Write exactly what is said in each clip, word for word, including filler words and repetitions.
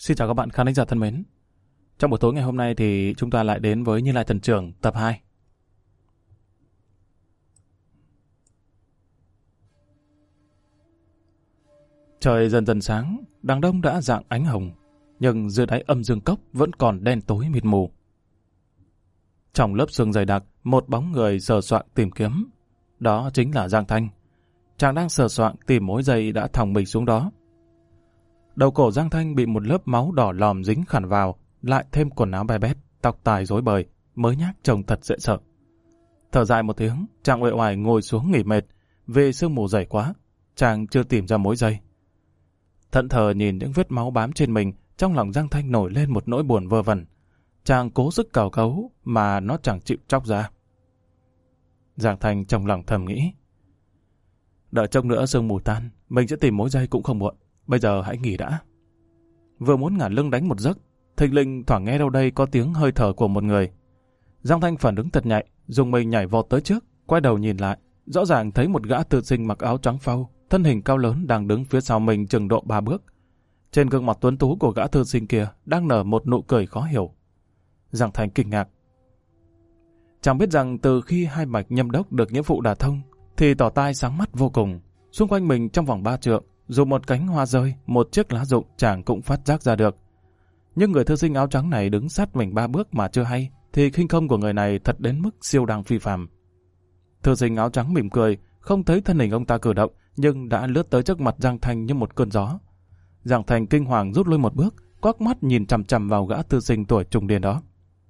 Xin chào các bạn khán giả thân mến. Trong buổi tối ngày hôm nay thì chúng ta lại đến với Như Lai Thần Trưởng tập hai. Trời dần dần sáng, đằng đông đã rạng ánh hồng, nhưng dưới đáy âm dương cốc vẫn còn đen tối mịt mù. Trong lớp sương dày đặc, một bóng người sờ soạng tìm kiếm. Đó chính là Giang Thanh. Chàng đang sờ soạng tìm mối dây đã thòng mình xuống đó. Đầu cổ Giang Thanh bị một lớp máu đỏ lòm dính khẳn vào, lại thêm quần áo be bét, tóc tai rối bời, mới nhác trông thật dễ sợ. Thở dài một tiếng, chàng uể oải ngồi xuống nghỉ mệt, vì sương mù dày quá, chàng chưa tìm ra mối dây. Thẫn thờ nhìn những vết máu bám trên mình, trong lòng Giang Thanh nổi lên một nỗi buồn vơ vẩn. Chàng cố sức cào cấu mà nó chẳng chịu tróc ra. Giang Thanh trong lòng thầm nghĩ, đợi chốc nữa sương mù tan, mình sẽ tìm mối dây cũng không muộn. Bây giờ hãy nghỉ đã. Vừa muốn ngả lưng đánh một giấc, thình lình thoảng nghe đâu đây có tiếng hơi thở của một người. Giang Thanh phản ứng thật nhạy, dùng mình nhảy vọt tới trước, quay đầu nhìn lại, rõ ràng thấy một gã thư sinh mặc áo trắng phau, thân hình cao lớn đang đứng phía sau mình chừng độ ba bước. Trên gương mặt tuấn tú của gã thư sinh kia đang nở một nụ cười khó hiểu. Giang Thanh kinh ngạc. Chẳng biết rằng từ khi hai mạch nhâm đốc được nghĩa vụ đả thông, thì tỏ tai sáng mắt vô cùng. Xung quanh mình trong vòng ba trượng, dù một cánh hoa rơi, một chiếc lá rụng chàng cũng phát giác ra được. Nhưng người thư sinh áo trắng này đứng sát mình ba bước mà chưa hay, thì khinh công của người này thật đến mức siêu đẳng phi phàm. Thư sinh áo trắng mỉm cười, không thấy thân hình ông ta cử động, nhưng đã lướt tới trước mặt Giang Thanh như một cơn gió. Giang Thanh kinh hoàng rút lui một bước, quắc mắt nhìn chằm chằm vào gã thư sinh tuổi trùng niên đó.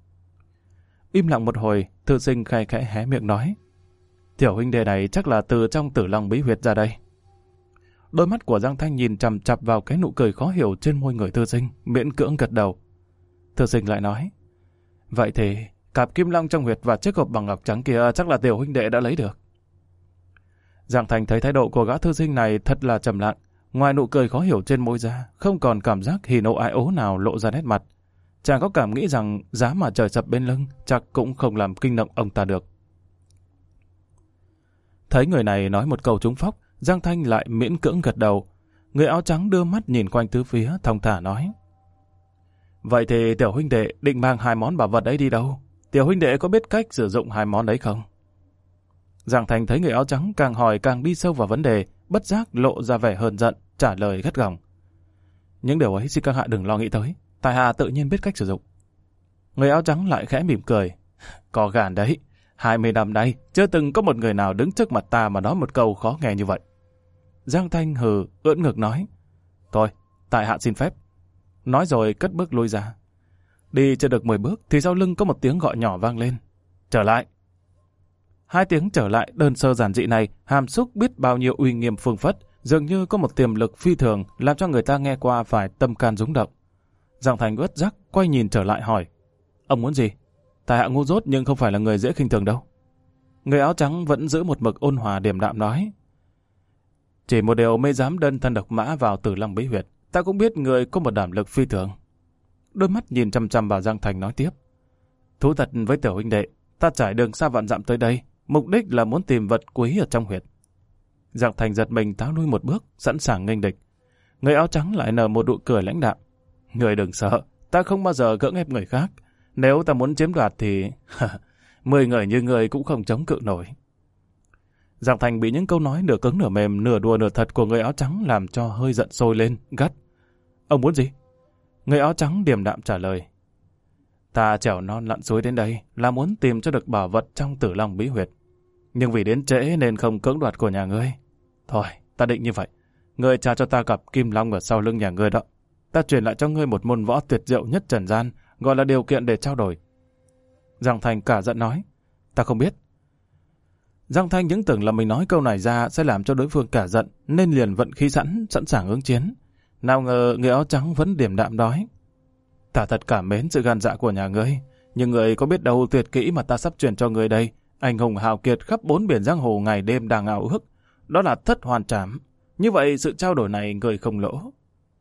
Im lặng một hồi, thư sinh khe khẽ hé miệng nói, tiểu huynh đệ này chắc là từ trong Tử Long Bí Huyệt ra đây. Đôi mắt của Giang Thanh nhìn chằm chằm vào cái nụ cười khó hiểu trên môi người thư sinh, miễn cưỡng gật đầu. Thư sinh lại nói, vậy thì cặp kim long trong huyệt và chiếc hộp bằng ngọc trắng kia chắc là tiểu huynh đệ đã lấy được. Giang Thanh thấy thái độ của gã thư sinh này thật là trầm lặng, ngoài nụ cười khó hiểu trên môi ra, không còn cảm giác hỉ nộ ái ố nào lộ ra nét mặt. Chàng có cảm nghĩ rằng giá mà trời sập bên lưng chắc cũng không làm kinh động ông ta được. Thấy người này nói một câu trúng phóc, Giang Thanh lại miễn cưỡng gật đầu. Người áo trắng đưa mắt nhìn quanh tứ phía, thong thả nói, vậy thì tiểu huynh đệ định mang hai món bảo vật ấy đi đâu? Tiểu huynh đệ có biết cách sử dụng hai món đấy không? Giang Thanh thấy người áo trắng càng hỏi càng đi sâu vào vấn đề, bất giác lộ ra vẻ hờn giận, trả lời gắt gỏng, những điều ấy xin các hạ đừng lo nghĩ tới, tại hạ tự nhiên biết cách sử dụng. Người áo trắng lại khẽ mỉm cười, có gàn đấy, hai mươi năm nay chưa từng có một người nào đứng trước mặt ta mà nói một câu khó nghe như vậy. Giang Thanh hừ ưỡn ngực nói, thôi, tại hạ xin phép. Nói rồi cất bước lui ra. Đi chưa được mười bước thì sau lưng có một tiếng gọi nhỏ vang lên, trở lại. Hai tiếng trở lại đơn sơ giản dị này hàm xúc biết bao nhiêu uy nghiêm phương phất, dường như có một tiềm lực phi thường làm cho người ta nghe qua phải tâm can rung động. Giang Thanh uất rắc quay nhìn trở lại hỏi, ông muốn gì? Tại hạ ngu dốt nhưng không phải là người dễ khinh thường đâu. Người áo trắng vẫn giữ một mực ôn hòa điềm đạm nói, chỉ một điều mê dám đơn thân độc mã vào Tử Long Bí Huyệt, ta cũng biết người có một đảm lực phi thường. Đôi mắt nhìn chăm chăm vào Giang Thanh nói tiếp, thú thật với tiểu huynh đệ, ta trải đường xa vạn dặm tới đây, mục đích là muốn tìm vật quý ở trong huyệt. Giang Thanh giật mình tháo lui một bước, sẵn sàng nghênh địch. Người áo trắng lại nở một nụ cười lãnh đạm, người đừng sợ, ta không bao giờ cưỡng ép người khác. Nếu ta muốn chiếm đoạt thì mười người như người cũng không chống cự nổi. Giang Thanh bị những câu nói nửa cứng nửa mềm, nửa đùa nửa thật của người áo trắng làm cho hơi giận sôi lên, gắt, ông muốn gì? Người áo trắng điềm đạm trả lời, ta trèo non lặn suối đến đây là muốn tìm cho được bảo vật trong Tử Long Bí Huyệt, nhưng vì đến trễ nên không cưỡng đoạt của nhà ngươi. Thôi, ta định như vậy, ngươi trả cho ta cặp kim long ở sau lưng nhà ngươi đó, ta truyền lại cho ngươi một môn võ tuyệt diệu nhất trần gian, gọi là điều kiện để trao đổi. Giang Thanh cả giận nói, ta không biết. Giang Thanh những tưởng là mình nói câu này ra sẽ làm cho đối phương cả giận, nên liền vận khí sẵn, sẵn sàng ứng chiến. Nào ngờ người áo trắng vẫn điềm đạm nói, ta thật cảm mến sự gan dạ của nhà ngươi, nhưng người có biết đâu tuyệt kỹ mà ta sắp truyền cho người đây, anh hùng hào kiệt khắp bốn biển giang hồ ngày đêm đang ảo ước, đó là thất hoàn trảm. Như vậy sự trao đổi này người không lỗ.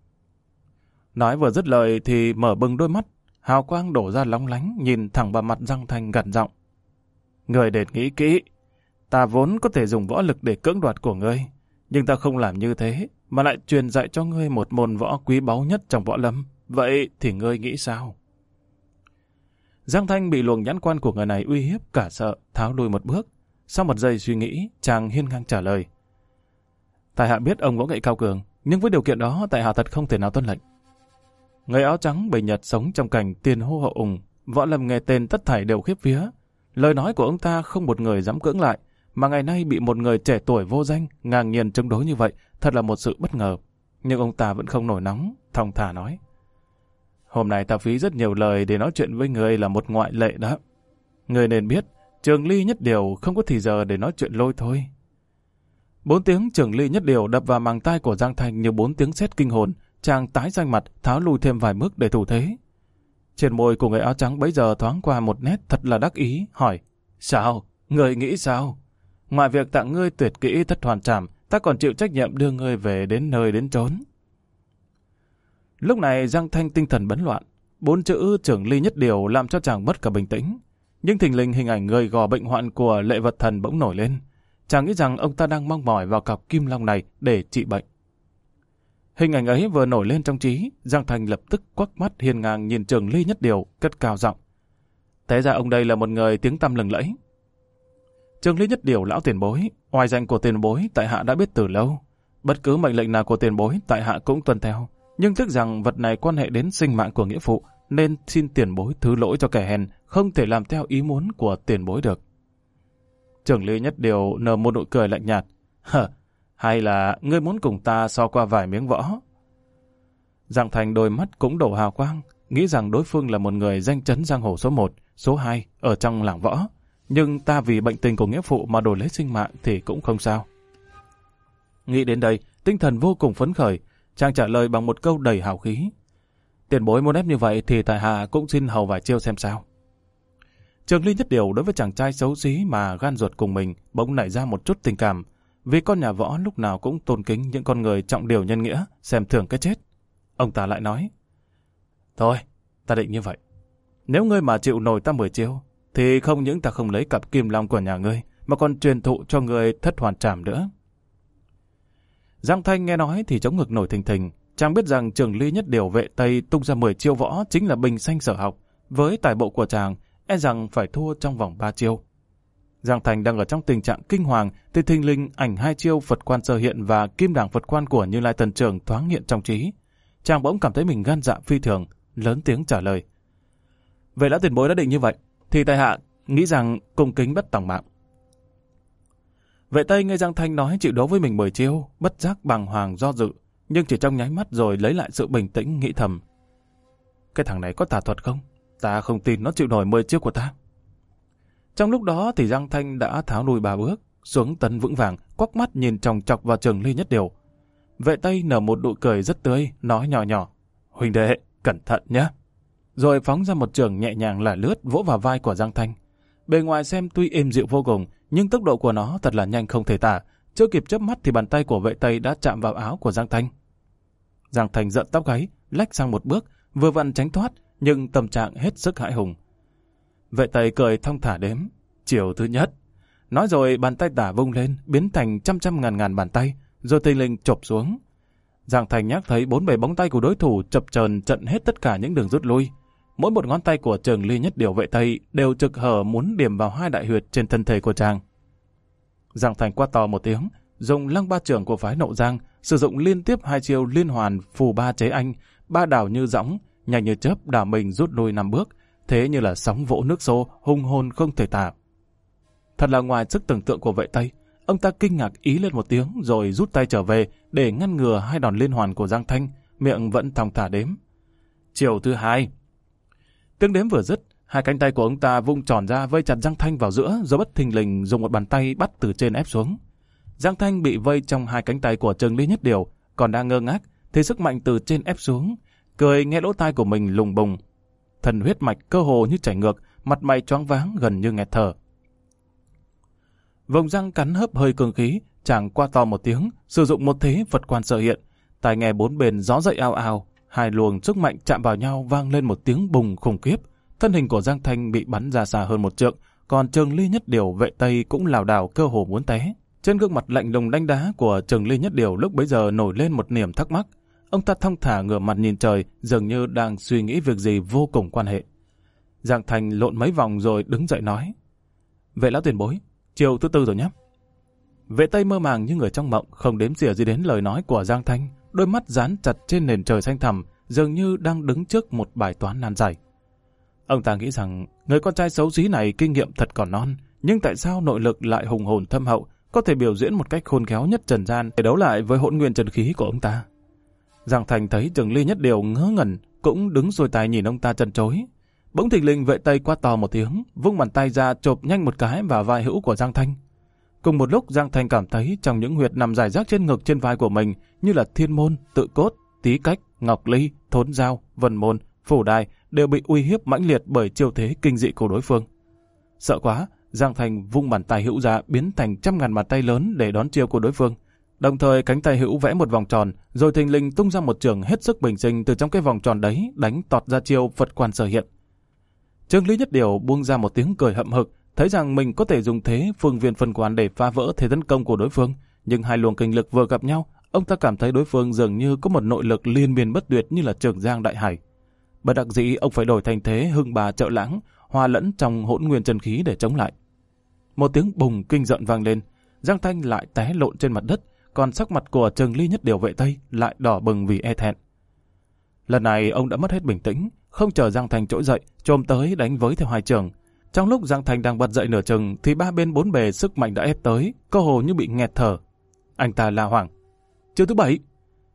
Nói vừa dứt lời thì mở bừng đôi mắt, hào quang đổ ra lóng lánh, nhìn thẳng vào mặt Giang Thanh gằn giọng, người để nghĩ kỹ, ta vốn có thể dùng võ lực để cưỡng đoạt của ngươi, nhưng ta không làm như thế, mà lại truyền dạy cho ngươi một môn võ quý báu nhất trong võ lâm, Vậy thì ngươi nghĩ sao? Giang Thanh bị luồng nhãn quan của người này uy hiếp cả sợ, tháo lui một bước. Sau một giây suy nghĩ, chàng hiên ngang trả lời. Tại hạ biết ông võ nghệ cao cường, nhưng với điều kiện đó tại hạ thật không thể nào tuân lệnh. Người áo trắng bầy Nhật sống trong cảnh tiền hô hậu ùng, võ lâm nghe tên tất thảy đều khiếp vía. Lời nói của ông ta không một người dám cưỡng lại, mà ngày nay bị một người trẻ tuổi vô danh ngang nhiên chống đối như vậy, thật là một sự bất ngờ. Nhưng ông ta vẫn không nổi nóng, thong thả nói. Hôm nay ta phí rất nhiều lời để nói chuyện với người là một ngoại lệ đó. Người nên biết, Trường Ly Nhất Điều không có thì giờ để nói chuyện lôi thôi. Bốn tiếng Trường Ly Nhất Điều đập vào màng tai của Giang Thanh như bốn tiếng sét kinh hồn, chàng tái xanh mặt, tháo lùi thêm vài bước để thủ thế. Trên môi của người áo trắng bấy giờ thoáng qua một nét thật là đắc ý, hỏi, sao? Người nghĩ sao? Ngoài việc tặng ngươi tuyệt kỹ thất hoàn trảm, ta còn chịu trách nhiệm đưa ngươi về đến nơi đến chốn. Lúc này Giang Thanh tinh thần bấn loạn, bốn chữ Trường Ly Nhất Điều làm cho chàng mất cả bình tĩnh. Nhưng thình lình hình ảnh người gò bệnh hoạn của Lệ Vật Thần bỗng nổi lên. Chàng nghĩ rằng ông ta đang mong mỏi vào cọc kim long này để trị bệnh. Hình ảnh ấy vừa nổi lên trong trí, Giang Thanh lập tức quắc mắt hiên ngang nhìn Trường Ly Nhất Điều, cất cao giọng. Té ra ông đây là một người tiếng tăm lừng lẫy. Trường Ly Nhất Điều lão tiền bối, oai danh của tiền bối tại hạ đã biết từ lâu. Bất cứ mệnh lệnh nào của tiền bối tại hạ cũng tuân theo. Nhưng tiếc rằng vật này quan hệ đến sinh mạng của nghĩa phụ, nên xin tiền bối thứ lỗi cho kẻ hèn, không thể làm theo ý muốn của tiền bối được. Trường Ly Nhất Điều nở một nụ cười lạnh nhạt. Hờ, hay là ngươi muốn cùng ta so qua vài miếng võ? Giang Thành đôi mắt cũng đổ hào quang, nghĩ rằng đối phương là một người danh chấn giang hồ số một, số hai ở trong làng võ. Nhưng ta vì bệnh tình của nghĩa phụ mà đổi lấy sinh mạng thì cũng không sao. Nghĩ đến đây, tinh thần vô cùng phấn khởi, chàng trả lời bằng một câu đầy hào khí. Tiền bối muốn ép như vậy thì tại hạ cũng xin hầu vài chiêu xem sao. Trường Ly Nhất Điều đối với chàng trai xấu xí mà gan ruột cùng mình bỗng nảy ra một chút tình cảm, vì con nhà võ lúc nào cũng tôn kính những con người trọng điều nhân nghĩa, xem thường cái chết. Ông ta lại nói, thôi, ta định như vậy. Nếu ngươi mà chịu nổi ta mười chiêu, thì không những ta không lấy cặp kim long của nhà ngươi, mà còn truyền thụ cho ngươi thất hoàn trảm nữa. Giang Thanh nghe nói thì chống ngực nổi thình thình, chàng biết rằng Trường Ly Nhất Điều vệ Tây tung ra mười chiêu võ chính là bình xanh sở học, với tài bộ của chàng, e rằng phải thua trong vòng ba chiêu. Giang Thành đang ở trong tình trạng kinh hoàng, thì thình lình ảnh hai chiêu Phật Quan Sơ Hiện và Kim Đảng Phật Quan của Như Lai Thần Trưởng thoáng hiện trong trí. Chàng bỗng cảm thấy mình gan dạ phi thường, lớn tiếng trả lời. Vậy lão tiền bối đã định như vậy, thì tại hạ nghĩ rằng cung kính bất tòng mạng. Vệ Tây nghe Giang Thanh nói chịu đấu với mình mười chiêu, bất giác bàng hoàng do dự, nhưng chỉ trong nháy mắt rồi lấy lại sự bình tĩnh nghĩ thầm. Cái thằng này có tà thuật không? Ta không tin nó chịu nổi mười chiêu của ta. Trong lúc đó thì Giang Thanh đã tháo lùi ba bước, xuống tấn vững vàng, quắc mắt nhìn chòng chọc vào Trường Ly Nhất Điều. Vệ Tây nở một nụ cười rất tươi, nói nhỏ nhỏ, huynh đệ, cẩn thận nhé. Rồi phóng ra một trường nhẹ nhàng là lướt vỗ vào vai của Giang Thanh. Bề ngoài xem tuy êm dịu vô cùng, nhưng tốc độ của nó thật là nhanh không thể tả. Chưa kịp chớp mắt thì bàn tay của Vệ Tây đã chạm vào áo của Giang Thanh. Giang Thanh giận tóc gáy, lách sang một bước, vừa vặn tránh thoát, nhưng tâm trạng hết sức hãi hùng. Vệ Tây cười thong thả đếm, chiều thứ nhất. Nói rồi bàn tay tả vung lên, biến thành trăm trăm ngàn ngàn bàn tay, rồi thình lình chộp xuống. Giang Thanh nhắc thấy bốn bề bóng tay của đối thủ chập chờn chặn hết tất cả những đường rút lui. Mỗi một ngón tay của Trường Ly Nhất Điều Vệ Tây đều trực hở muốn điểm vào hai đại huyệt trên thân thể của chàng. Giang Thanh quát to một tiếng, dùng lăng ba trưởng của phái Nộ Giang, sử dụng liên tiếp hai chiêu liên hoàn phù ba chế anh, ba đảo như dõng, nhanh như chớp đảo mình rút lui năm bước, thế như là sóng vỗ nước xô, hung hồn không thể tả. Thật là ngoài sức tưởng tượng của Vệ Tây, ông ta kinh ngạc ý lên một tiếng rồi rút tay trở về để ngăn ngừa hai đòn liên hoàn của Giang Thanh, miệng vẫn thong thả đếm. Chiều thứ hai. Tiếng đếm vừa dứt, hai cánh tay của ông ta vung tròn ra vây chặt Giang Thanh vào giữa, rồi bất thình lình dùng một bàn tay bắt từ trên ép xuống. Giang Thanh bị vây trong hai cánh tay của Trường Ly Nhất Điều, còn đang ngơ ngác thì sức mạnh từ trên ép xuống, cười nghe lỗ tai của mình lùng bùng. Thần huyết mạch cơ hồ như chảy ngược, mặt mày choáng váng gần như nghẹt thở. Vùng răng cắn hớp hơi cường khí, chàng qua to một tiếng, sử dụng một thế Phật Quan Sơ Hiện. Tai nghe bốn bên gió dậy ào ào, hai luồng sức mạnh chạm vào nhau vang lên một tiếng bùng khủng khiếp. Thân hình của Giang Thanh bị bắn ra xa hơn một trượng, còn Trường Ly Nhất Điều Vệ Tây cũng lảo đảo cơ hồ muốn té. Trên gương mặt lạnh lùng đánh đá của Trường Ly Nhất Điều lúc bấy giờ nổi lên một niềm thắc mắc. ông ta thong thả ngửa mặt nhìn trời, dường như đang suy nghĩ việc gì vô cùng quan hệ. Giang Thanh lộn mấy vòng rồi đứng dậy nói: Vệ lão tiền bối, chiều thứ tư rồi nhé. Vệ Tây mơ màng như người trong mộng, không đếm xỉa gì đến lời nói của Giang Thanh, đôi mắt dán chặt trên nền trời xanh thẳm, dường như đang đứng trước một bài toán nan giải. Ông ta nghĩ rằng người con trai xấu xí này kinh nghiệm thật còn non, nhưng tại sao nội lực lại hùng hồn thâm hậu, có thể biểu diễn một cách khôn khéo nhất trần gian để đấu lại với hỗn nguyên chân khí của ông ta. Giang Thành thấy Trường Ly Nhất Điều ngớ ngẩn, cũng đứng xuôi tay nhìn ông ta chần chối. Bỗng thình lình Vệ Tây quát to một tiếng, vung bàn tay ra chộp nhanh một cái vào vai hữu của Giang Thanh. Cùng một lúc Giang Thanh cảm thấy trong những huyệt nằm rải rác trên ngực trên vai của mình như là thiên môn, tự cốt, tí cách, ngọc ly, thốn giao, vân môn, phủ đài đều bị uy hiếp mãnh liệt bởi chiêu thế kinh dị của đối phương. Sợ quá, Giang Thanh vung bàn tay hữu ra biến thành trăm ngàn bàn tay lớn để đón chiêu của đối phương. Đồng thời cánh tay hữu vẽ một vòng tròn, rồi thình lình tung ra một trường hết sức bình sinh từ trong cái vòng tròn đấy, đánh tọt ra chiêu Phật quan sở hiện. Trường Ly Nhất Điều buông ra một tiếng cười hậm hực, thấy rằng mình có thể dùng thế phương viên phân quan để phá vỡ thế tấn công của đối phương, nhưng hai luồng kinh lực vừa gặp nhau, ông ta cảm thấy đối phương dường như có một nội lực liên miên bất tuyệt như là Trường Giang đại hải. Bất đắc dĩ ông phải đổi thành thế hưng bà trợ lãng, hòa lẫn trong hỗn nguyên chân khí để chống lại. Một tiếng bùng kinh giận vang lên, Giang Thanh lại té lộn trên mặt đất, còn sắc mặt của Trường Ly Nhất Điều Vệ Tây lại đỏ bừng vì e thẹn. Lần này ông đã mất hết bình tĩnh, không chờ Giang Thanh trỗi dậy, chồm tới đánh với theo hai trường. Trong lúc Giang Thanh đang bật dậy nửa chừng thì ba bên bốn bề sức mạnh đã ép tới, cơ hồ như bị nghẹt thở. Anh ta la hoảng: Chiêu thứ bảy!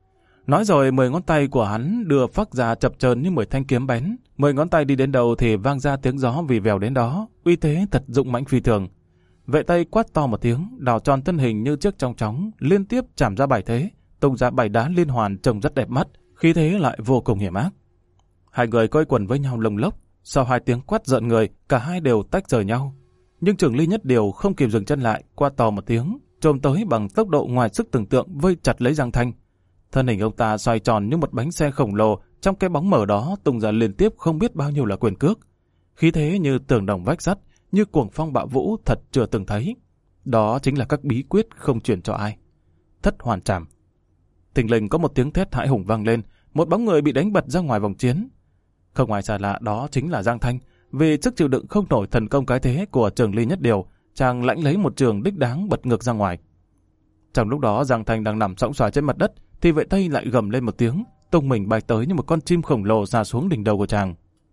Nói rồi mười ngón tay của hắn đưa phác ra chập chờn như mười thanh kiếm bén, mười ngón tay đi đến đầu thì vang ra tiếng gió vì vèo đến đó, uy thế thật dũng mãnh phi thường. Vệ Tây quát to một tiếng, đảo tròn thân hình như chiếc trong chóng, liên tiếp chạm ra bảy thế, tung ra bảy đá liên hoàn trông rất đẹp mắt, khí thế lại vô cùng hiểm ác. Hai người quây quần với nhau lồng lốc, sau hai tiếng quát giận người, cả hai đều tách rời nhau. Nhưng Trường Ly Nhất Điều không kịp dừng chân lại, quát to một tiếng, chồm tới bằng tốc độ ngoài sức tưởng tượng vây chặt lấy Giang Thanh. Thân hình ông ta xoay tròn như một bánh xe khổng lồ, trong cái bóng mờ đó tung ra liên tiếp không biết bao nhiêu là quyền cước. Khí thế như tường đồng vách sắt, như cuồng phong bạo vũ thật chưa từng thấy. Đó chính là các bí quyết không truyền cho ai. Thất hoàn trảm. Thình lình có một tiếng thét hãi hùng vang lên, một bóng người bị đánh bật ra ngoài vòng chiến. Không ai xa lạ đó chính là Giang Thanh. Vì sức chịu đựng không nổi thần công cái thế của Trường Ly Nhất Điều, chàng lãnh lấy một trường đích đáng bật ngược ra ngoài. Trong lúc đó Giang Thanh đang nằm sõng soài trên mặt đất, thì Vệ Tây lại gầm lên một tiếng, tung mình bay tới như một con chim khổng lồ ra xuống đỉnh đầu của chàng.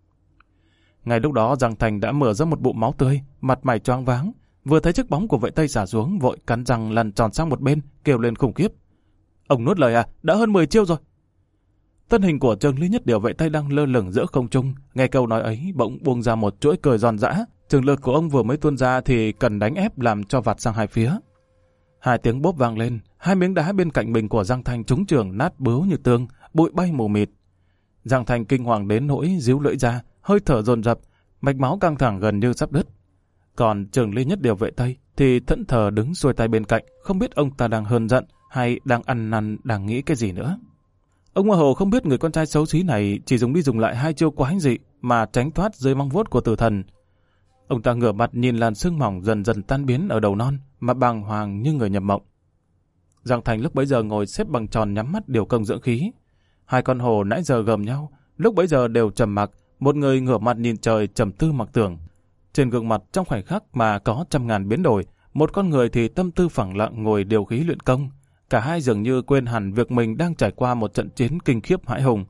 Ngay lúc đó Giang Thanh đã mở ra một bụng máu tươi, mặt mày choáng váng, vừa thấy chiếc bóng của Vệ Tây xả xuống, vội cắn răng lăn tròn sang một bên, kêu lên khủng khiếp: Ông nuốt lời à, đã hơn mười chiêu rồi. Thân hình của Trường Ly Nhất Điều Vệ Tây đang lơ lửng giữa không trung, nghe câu nói ấy bỗng buông ra một chuỗi cười giòn giã, trường lực của ông vừa mới tuôn ra thì cần đánh ép làm cho vạt sang hai phía. Hai tiếng bốp vang lên, hai miếng đá bên cạnh mình của Giang Thanh trúng trường nát bướu như tương, bụi bay mù mịt. Giang Thanh kinh hoàng đến nỗi díu lưỡi ra, hơi thở dồn dập, mạch máu căng thẳng gần như sắp đứt. Còn Trường Ly Nhất Điều Vệ Tây thì thẫn thờ đứng xuôi tay bên cạnh, không biết ông ta đang hờn giận hay đang ăn năn đang nghĩ cái gì nữa. Ông mơ hồ không biết người con trai xấu xí này chỉ dùng đi dùng lại hai chiêu quái dị mà tránh thoát dưới mong vuốt của tử thần. Ông ta ngửa mặt nhìn làn sương mỏng dần dần tan biến ở đầu non, mà bàng hoàng như người nhập mộng. Giang Thành lúc bấy giờ ngồi xếp bằng tròn nhắm mắt điều công dưỡng khí. Hai con hồ nãy giờ gầm nhau, lúc bấy giờ đều trầm mặc, một người ngửa mặt nhìn trời trầm tư mặc tưởng. Trên gương mặt trong khoảnh khắc mà có trăm ngàn biến đổi, một con người thì tâm tư phẳng lặng ngồi điều khí luyện công. Cả hai dường như quên hẳn việc mình đang trải qua một trận chiến kinh khiếp hãi hùng.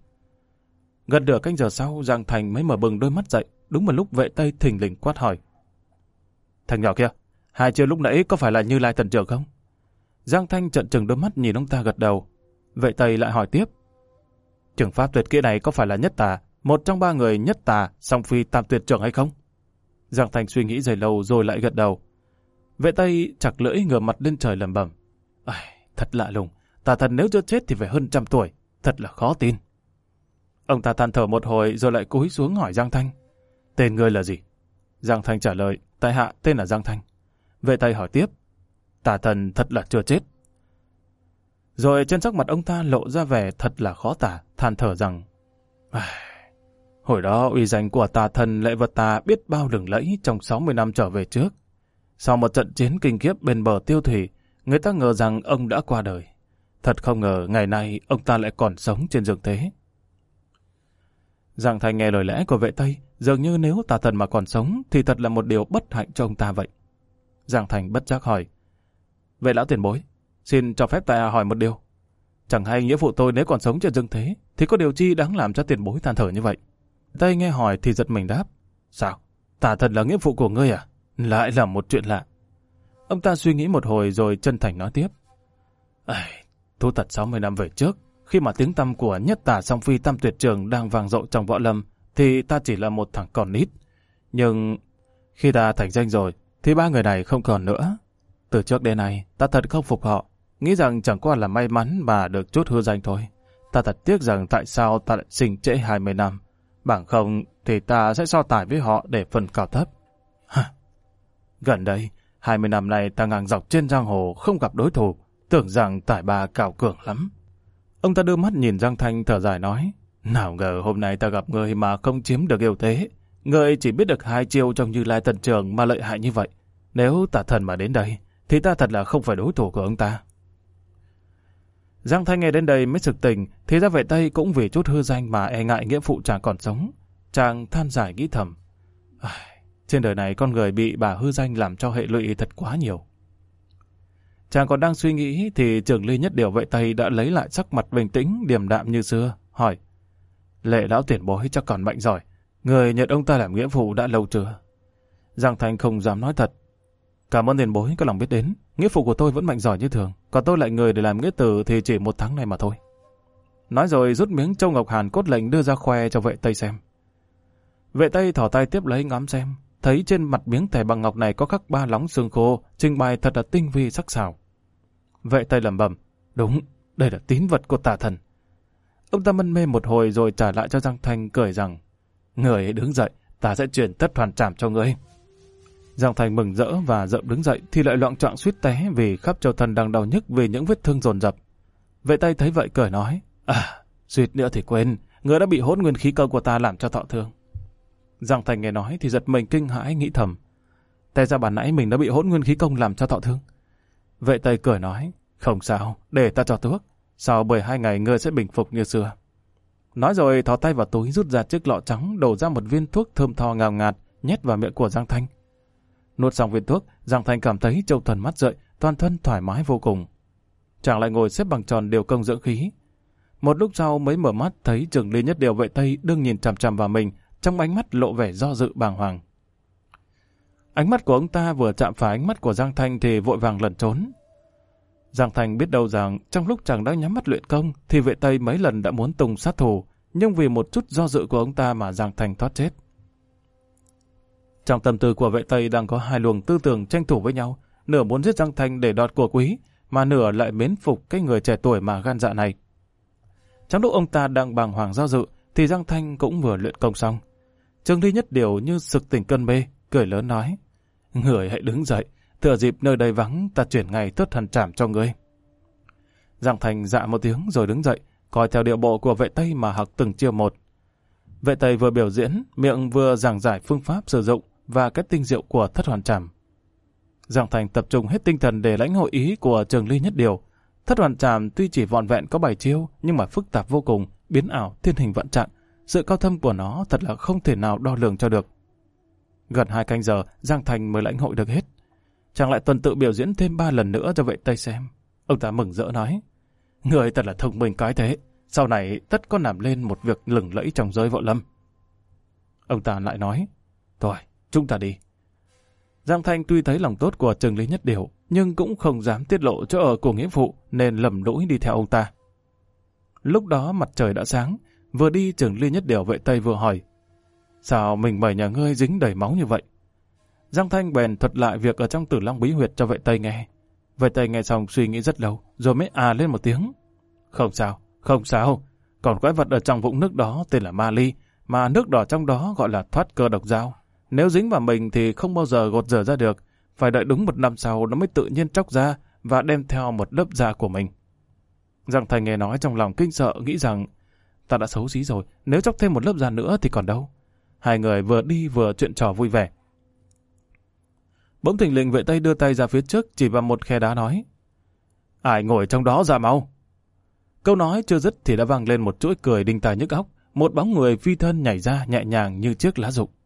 Gần nửa canh giờ sau, Giang Thành mới mở bừng đôi mắt dậy, đúng một lúc Vệ Tây thình lình quát hỏi: Thằng nhỏ kia, hai chiêu lúc nãy có phải là Như Lai Thần Trưởng không? Giang Thanh trợn trừng đôi mắt nhìn ông ta gật đầu. Vệ Tây lại hỏi tiếp: Trường pháp tuyệt kỹ này có phải là Nhất Tà, một trong ba người Nhất Tà, Song Phi Tam Tuyệt Trưởng hay không? Giang Thanh suy nghĩ dài lâu rồi lại gật đầu. Vệ Tây chặt lưỡi ngửa mặt lên trời lẩm bẩm: Thật lạ lùng, tà thần nếu chưa chết thì phải hơn trăm tuổi, thật là khó tin. Ông ta than thở một hồi rồi lại cúi xuống hỏi Giang Thanh: Tên ngươi là gì? Giang Thanh trả lời: Tại hạ tên là Giang Thanh. Vệ Tây hỏi tiếp: Tà thần thật là chưa chết. Rồi trên sắc mặt ông ta lộ ra vẻ thật là khó tả, than thở rằng: Hồi đó uy danh của tà thần Lệ Vật Tà biết bao lừng lẫy trong sáu mươi năm trở về trước. Sau một trận chiến kinh khiếp bên bờ Tiêu Thủy, người ta ngờ rằng ông đã qua đời. Thật không ngờ ngày nay ông ta lại còn sống trên giường thế. Giang Thanh nghe lời lẽ của vệ Tây, dường như nếu tà thần mà còn sống thì thật là một điều bất hạnh cho ông ta vậy. Giang Thanh bất giác hỏi, vệ lão tiền bối, xin cho phép ta hỏi một điều. Chẳng hay nghĩa phụ tôi nếu còn sống trên dương thế, thì có điều chi đáng làm cho tiền bối than thở như vậy? Tây nghe hỏi thì giật mình đáp, sao? Tà thần là nghĩa phụ của ngươi à? Lại là một chuyện lạ. Ông ta suy nghĩ một hồi rồi chân thành nói tiếp, thú thật sáu mươi năm về trước, khi mà tiếng tăm của nhất tà song phi tam tuyệt trường đang vang dội trong võ lâm, thì ta chỉ là một thằng con nít. Nhưng khi ta thành danh rồi, thì ba người này không còn nữa. Từ trước đến nay, ta thật không phục họ, nghĩ rằng chẳng qua là may mắn mà được chút hư danh thôi. Ta thật tiếc rằng tại sao ta lại sinh trễ hai mươi năm. Bằng không thì ta sẽ so tài với họ để phân cao thấp. Hả? Gần đây, hai mươi năm nay ta ngang dọc trên giang hồ không gặp đối thủ, tưởng rằng tài ba cao cường lắm. Ông ta đưa mắt nhìn Giang Thanh thở dài nói, nào ngờ hôm nay ta gặp người mà không chiếm được ưu thế. Người chỉ biết được hai chiêu trong Như Lai Thần Trường mà lợi hại như vậy. Nếu tà thần mà đến đây, thì ta thật là không phải đối thủ của ông ta. Giang Thanh nghe đến đây mới sực tỉnh, thì ra vệ Tây cũng vì chút hư danh mà e ngại nghĩa phụ chàng còn sống. Chàng than giải nghĩ thầm, à, trên đời này con người bị bà hư danh làm cho hệ lụy thật quá nhiều. Chàng còn đang suy nghĩ thì Trường Ly Nhất Điều vệ Tây đã lấy lại sắc mặt bình tĩnh, điềm đạm như xưa, hỏi, Lệ lão tiền bối chắc còn mạnh giỏi, người nhận ông ta làm nghĩa phụ đã lâu chưa? Giang Thanh không dám nói thật. Cảm ơn tiền bối có lòng biết đến, nghĩa phụ của tôi vẫn mạnh giỏi như thường, còn tôi lại người để làm nghĩa tử thì chỉ một tháng này mà thôi. Nói rồi rút miếng châu ngọc hàn cốt lệnh đưa ra khoe cho vệ Tây xem. Vệ Tây thỏ tay tiếp lấy ngắm xem, thấy trên mặt miếng thẻ bằng ngọc này có khắc ba lóng xương khô, trình bày thật là tinh vi sắc sảo. Vệ Tây lẩm bẩm, đúng, đây là tín vật của tà thần. Ông ta mân mê một hồi rồi trả lại cho Giang Thanh, cười rằng, người đứng dậy, ta sẽ chuyển tất hoàn trảm cho người. Giang Thanh mừng rỡ và rợm đứng dậy thì lại loạng choạng suýt té vì khắp châu thân đang đau nhức vì những vết thương dồn dập. Vệ Tây thấy vậy cười nói, à, suýt nữa thì quên, người đã bị hỗn nguyên khí công của ta làm cho thọ thương. Giang Thanh nghe nói thì giật mình kinh hãi nghĩ thầm, tại ra bản nãy mình đã bị hỗn nguyên khí công làm cho thọ thương. Vệ Tây cười nói, không sao, để ta cho thuốc, sau mười hai ngày ngươi sẽ bình phục như xưa. Nói rồi thò tay vào túi rút ra chiếc lọ trắng, đổ ra một viên thuốc thơm tho ngào ngạt, nhét vào miệng của Giang Thanh. Nuốt xong viên thuốc, Giang Thanh cảm thấy châu thần mắt rợi, toàn thân thoải mái vô cùng. Chàng lại ngồi xếp bằng tròn điều công dưỡng khí. Một lúc sau mới mở mắt thấy Trường Ly Nhất Điều vệ Tây đương nhìn chằm chằm vào mình, trong ánh mắt lộ vẻ do dự bàng hoàng. Ánh mắt của ông ta vừa chạm phải ánh mắt của Giang Thanh thì vội vàng lẩn trốn. Giang Thanh biết đâu rằng trong lúc chàng đang nhắm mắt luyện công thì vệ Tây mấy lần đã muốn tung sát thủ, nhưng vì một chút do dự của ông ta mà Giang Thanh thoát chết. Trong tâm tư của vệ Tây đang có hai luồng tư tưởng tranh thủ với nhau, nửa muốn giết Giang Thanh để đoạt của quý, mà nửa lại mến phục cái người trẻ tuổi mà gan dạ này. Trong lúc ông ta đang bàng hoàng do dự thì Giang Thanh cũng vừa luyện công xong. Trường Ly Nhất Điều như sực tỉnh cơn mê, cười lớn nói, người hãy đứng dậy, thừa dịp nơi đây vắng ta chuyển ngày tất thần trảm cho ngươi. Giang Thanh dạ một tiếng rồi đứng dậy, coi theo điệu bộ của vệ Tây mà học từng chiêu một. Vệ Tây vừa biểu diễn, miệng vừa giảng giải phương pháp sử dụng và cách tinh diệu của thất hoàn trảm. Giang Thanh tập trung hết tinh thần để lãnh hội ý của Trường Ly Nhất Điều. Thất hoàn trảm tuy chỉ vọn vẹn có bảy chiêu nhưng mà phức tạp vô cùng, biến ảo thiên hình vạn trạng. Sự cao thâm của nó thật là không thể nào đo lường cho được. Gần hai canh giờ, Giang Thanh mới lãnh hội được hết. Chàng lại tuần tự biểu diễn thêm ba lần nữa cho vệ Tây xem. Ông ta mừng rỡ nói, người thật là thông minh cái thế, sau này tất có làm lên một việc lừng lẫy trong giới võ lâm. Ông ta lại nói, thôi, chúng ta đi. Giang Thanh tuy thấy lòng tốt của Trường Ly Nhất Điều, nhưng cũng không dám tiết lộ chỗ ở của nghĩa phụ, nên lầm đũi đi theo ông ta. Lúc đó mặt trời đã sáng, vừa đi Trường Ly Nhất Điều vệ Tây vừa hỏi, sao mình mời nhà ngươi dính đầy máu như vậy? Giang Thanh bèn thuật lại việc ở trong Tử Long Bí Huyệt cho vệ Tây nghe. Vệ Tây nghe xong suy nghĩ rất lâu, rồi mới à lên một tiếng. Không sao, không sao, còn quái vật ở trong vũng nước đó tên là Ma Ly, mà nước đỏ trong đó gọi là thoát cơ độc dao. Nếu dính vào mình thì không bao giờ gột rửa ra được, phải đợi đúng một năm sau nó mới tự nhiên tróc ra và đem theo một lớp da của mình. Giang Thanh nghe nói trong lòng kinh sợ, nghĩ rằng ta đã xấu xí rồi, nếu chóc thêm một lớp da nữa thì còn đâu. Hai người vừa đi vừa chuyện trò vui vẻ. Bỗng thình lình vệ Tây đưa tay ra phía trước chỉ vào một khe đá nói, ai ngồi trong đó ra mau. Câu nói chưa dứt thì đã vang lên một chuỗi cười đinh tai nhức óc, một bóng người phi thân nhảy ra nhẹ nhàng như chiếc lá rụng.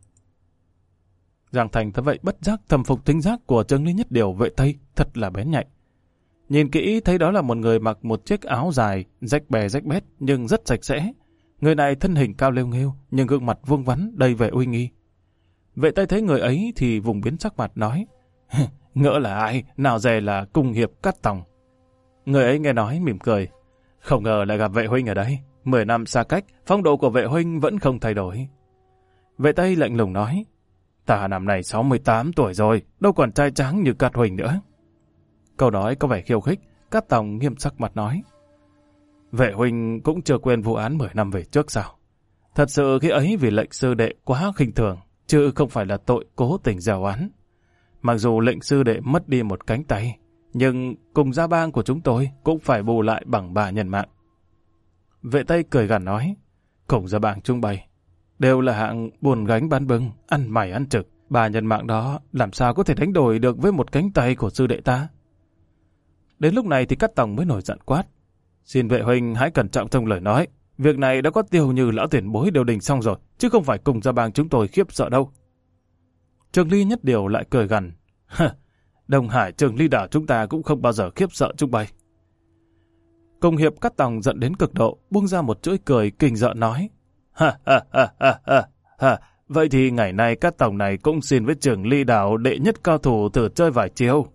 Giang Thành thấy vậy bất giác thầm phục thính giác của Trương Ly Nhất Điều vệ Tây thật là bén nhạy. Nhìn kỹ thấy đó là một người mặc một chiếc áo dài, rách bè rách bét nhưng rất sạch sẽ. Người này thân hình cao lêu nghêu nhưng gương mặt vuông vắn đầy vẻ uy nghi. Vệ Tây thấy người ấy thì vùng biến sắc mặt nói: ngỡ là ai, nào dè là cung hiệp Cát Tòng. Người ấy nghe nói mỉm cười: không ngờ lại gặp vệ huynh ở đây. Mười năm xa cách, phong độ của vệ huynh vẫn không thay đổi. Vệ Tây lạnh lùng nói: ta năm nay sáu mươi tám tuổi rồi, đâu còn trai tráng như Cát huynh nữa. Câu nói có vẻ khiêu khích. Cát Tòng nghiêm sắc mặt nói: vệ huynh cũng chưa quên vụ án mười năm về trước sao? Thật sự khi ấy vì lệnh sư đệ quá khinh thường, chứ không phải là tội cố tình gieo oán. Mặc dù lệnh sư đệ mất đi một cánh tay, nhưng cùng gia bang của chúng tôi cũng phải bù lại bằng ba nhân mạng. Vệ Tây cười gằn nói: cùng gia bang chúng bày đều là hạng buồn gánh bán bưng, ăn mày ăn trực. Ba nhân mạng đó làm sao có thể đánh đổi được với một cánh tay của sư đệ ta? Đến lúc này thì Cát Tòng mới nổi giận quát: xin vệ huynh hãy cẩn trọng trong lời nói. Việc này đã có Tiêu Như lão tiền bối đều đình xong rồi, chứ không phải cùng gia bang chúng tôi khiếp sợ đâu. Trương Ly Nhất Điều lại cười gằn: Đông Hải Trường Ly đảo chúng ta cũng không bao giờ khiếp sợ chúng bay. Cùng hiệp Cát Tòng giận đến cực độ, buông ra một chuỗi cười kinh rợn nói: ha ha ha ha ha ha. Vậy thì ngày nay Cát Tòng này cũng xin với Trường Ly đảo đệ nhất cao thủ thử chơi vài chiêu.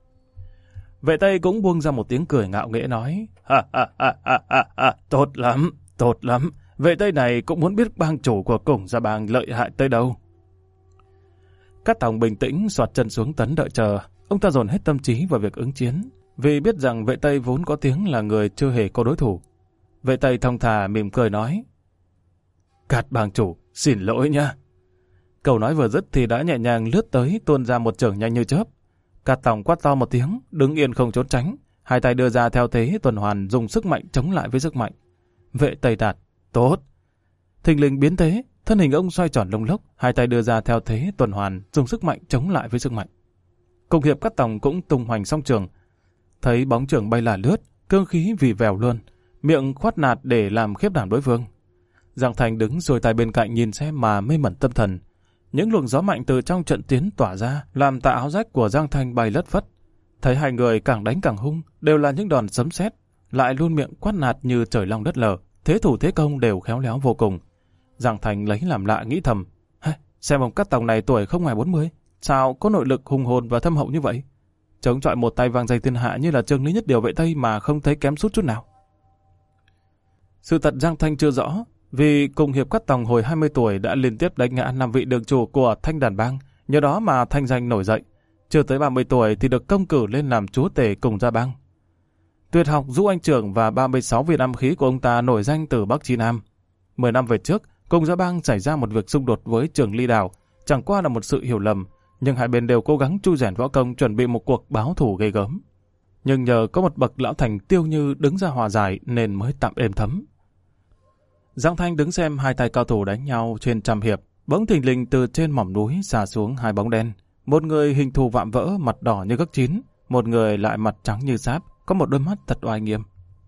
Vệ Tây cũng buông ra một tiếng cười ngạo nghễ nói: ha ha ha ha ha ha, tốt lắm, tốt lắm. Vệ Tây này cũng muốn biết bang chủ của cùng gia bang lợi hại tới đâu. Cát Tòng bình tĩnh xoạt chân xuống tấn đợi chờ. Ông ta dồn hết tâm trí vào việc ứng chiến, vì biết rằng Vệ Tây vốn có tiếng là người chưa hề có đối thủ. Vệ Tây thong thả mỉm cười nói: Cát bang chủ, xin lỗi nha. Câu nói vừa dứt thì đã nhẹ nhàng lướt tới tuôn ra một chưởng nhanh như chớp. Cát Tòng quát to một tiếng, đứng yên không trốn tránh, hai tay đưa ra theo thế tuần hoàn, dùng sức mạnh chống lại với sức mạnh. Vệ Tây đạt, tốt. Thình lình biến thế, thân hình ông xoay tròn lông lốc, hai tay đưa ra theo thế tuần hoàn, dùng sức mạnh chống lại với sức mạnh. Cùng hiệp Cát Tòng cũng tung hoành song trường, thấy bóng trường bay là lướt, cương khí vì vèo luôn, miệng khoát nạt để làm khiếp đảm đối phương. Giang Thành đứng rồi tay bên cạnh nhìn xem mà mê mẩn tâm thần. Những luồng gió mạnh từ trong trận tiến tỏa ra, làm tà áo rách của Giang Thành bay lất phất. Thấy hai người càng đánh càng hung, đều là những đòn sấm sét, lại luôn miệng quát nạt như trời long đất lở, thế thủ thế công đều khéo léo vô cùng. Giang Thành lấy làm lạ nghĩ thầm: xem ông Cát Tòng này tuổi không ngoài bốn mươi, sao có nội lực hùng hồn và thâm hậu như vậy? Chống chọi một tay vang dày thiên hạ như là Trương Ly Nhất Điều vệ Tây mà không thấy kém sút chút nào. Sự thật Giang Thành chưa rõ, vì cùng hiệp Cát Tòng hồi hai mươi tuổi đã liên tiếp đánh ngã năm vị đường chủ của Thanh Đàn Bang, nhờ đó mà thanh danh nổi dậy. Chưa tới ba mươi tuổi thì được công cử lên làm chúa tể cùng gia bang. Tuyệt học Dũ Anh Trưởng và ba mươi sáu viên âm khí của ông ta nổi danh từ Bắc chí Nam. Mười năm về trước, cùng gia bang xảy ra một việc xung đột với Trường Ly đảo, chẳng qua là một sự hiểu lầm, nhưng hai bên đều cố gắng chui rèn võ công chuẩn bị một cuộc báo thù ghê gớm. Nhưng nhờ có một bậc lão thành Tiêu Như đứng ra hòa giải nên mới tạm êm thấm. Giang Thanh đứng xem hai tay cao thủ đánh nhau trên trăm hiệp, bỗng thình lình từ trên mỏm núi xả xuống hai bóng đen. Một người hình thù vạm vỡ, mặt đỏ như gấc chín, một người lại mặt trắng như sáp, có một đôi mắt thật oai nghiêm.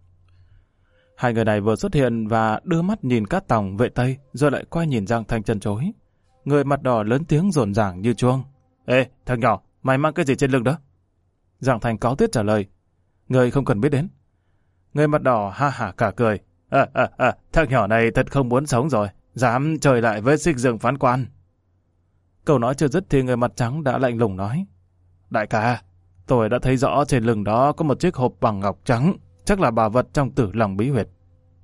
Hai người này vừa xuất hiện và đưa mắt nhìn Cát Tòng vệ Tây, rồi lại quay nhìn Giang Thanh chân chối. Người mặt đỏ lớn tiếng rộn ràng như chuông: Ê, thằng nhỏ, mày mang cái gì trên lưng đó? Giang Thanh cáu tiết trả lời: Người không cần biết đến. Người mặt đỏ ha hả cả cười: À, à, à, thằng nhỏ này thật không muốn sống rồi, dám chơi lại với Xích Dương phán quan. Câu nói chưa dứt thì người mặt trắng đã lạnh lùng nói: Đại ca, tôi đã thấy rõ trên lưng đó có một chiếc hộp bằng ngọc trắng, chắc là bảo vật trong Tử Lòng bí huyệt.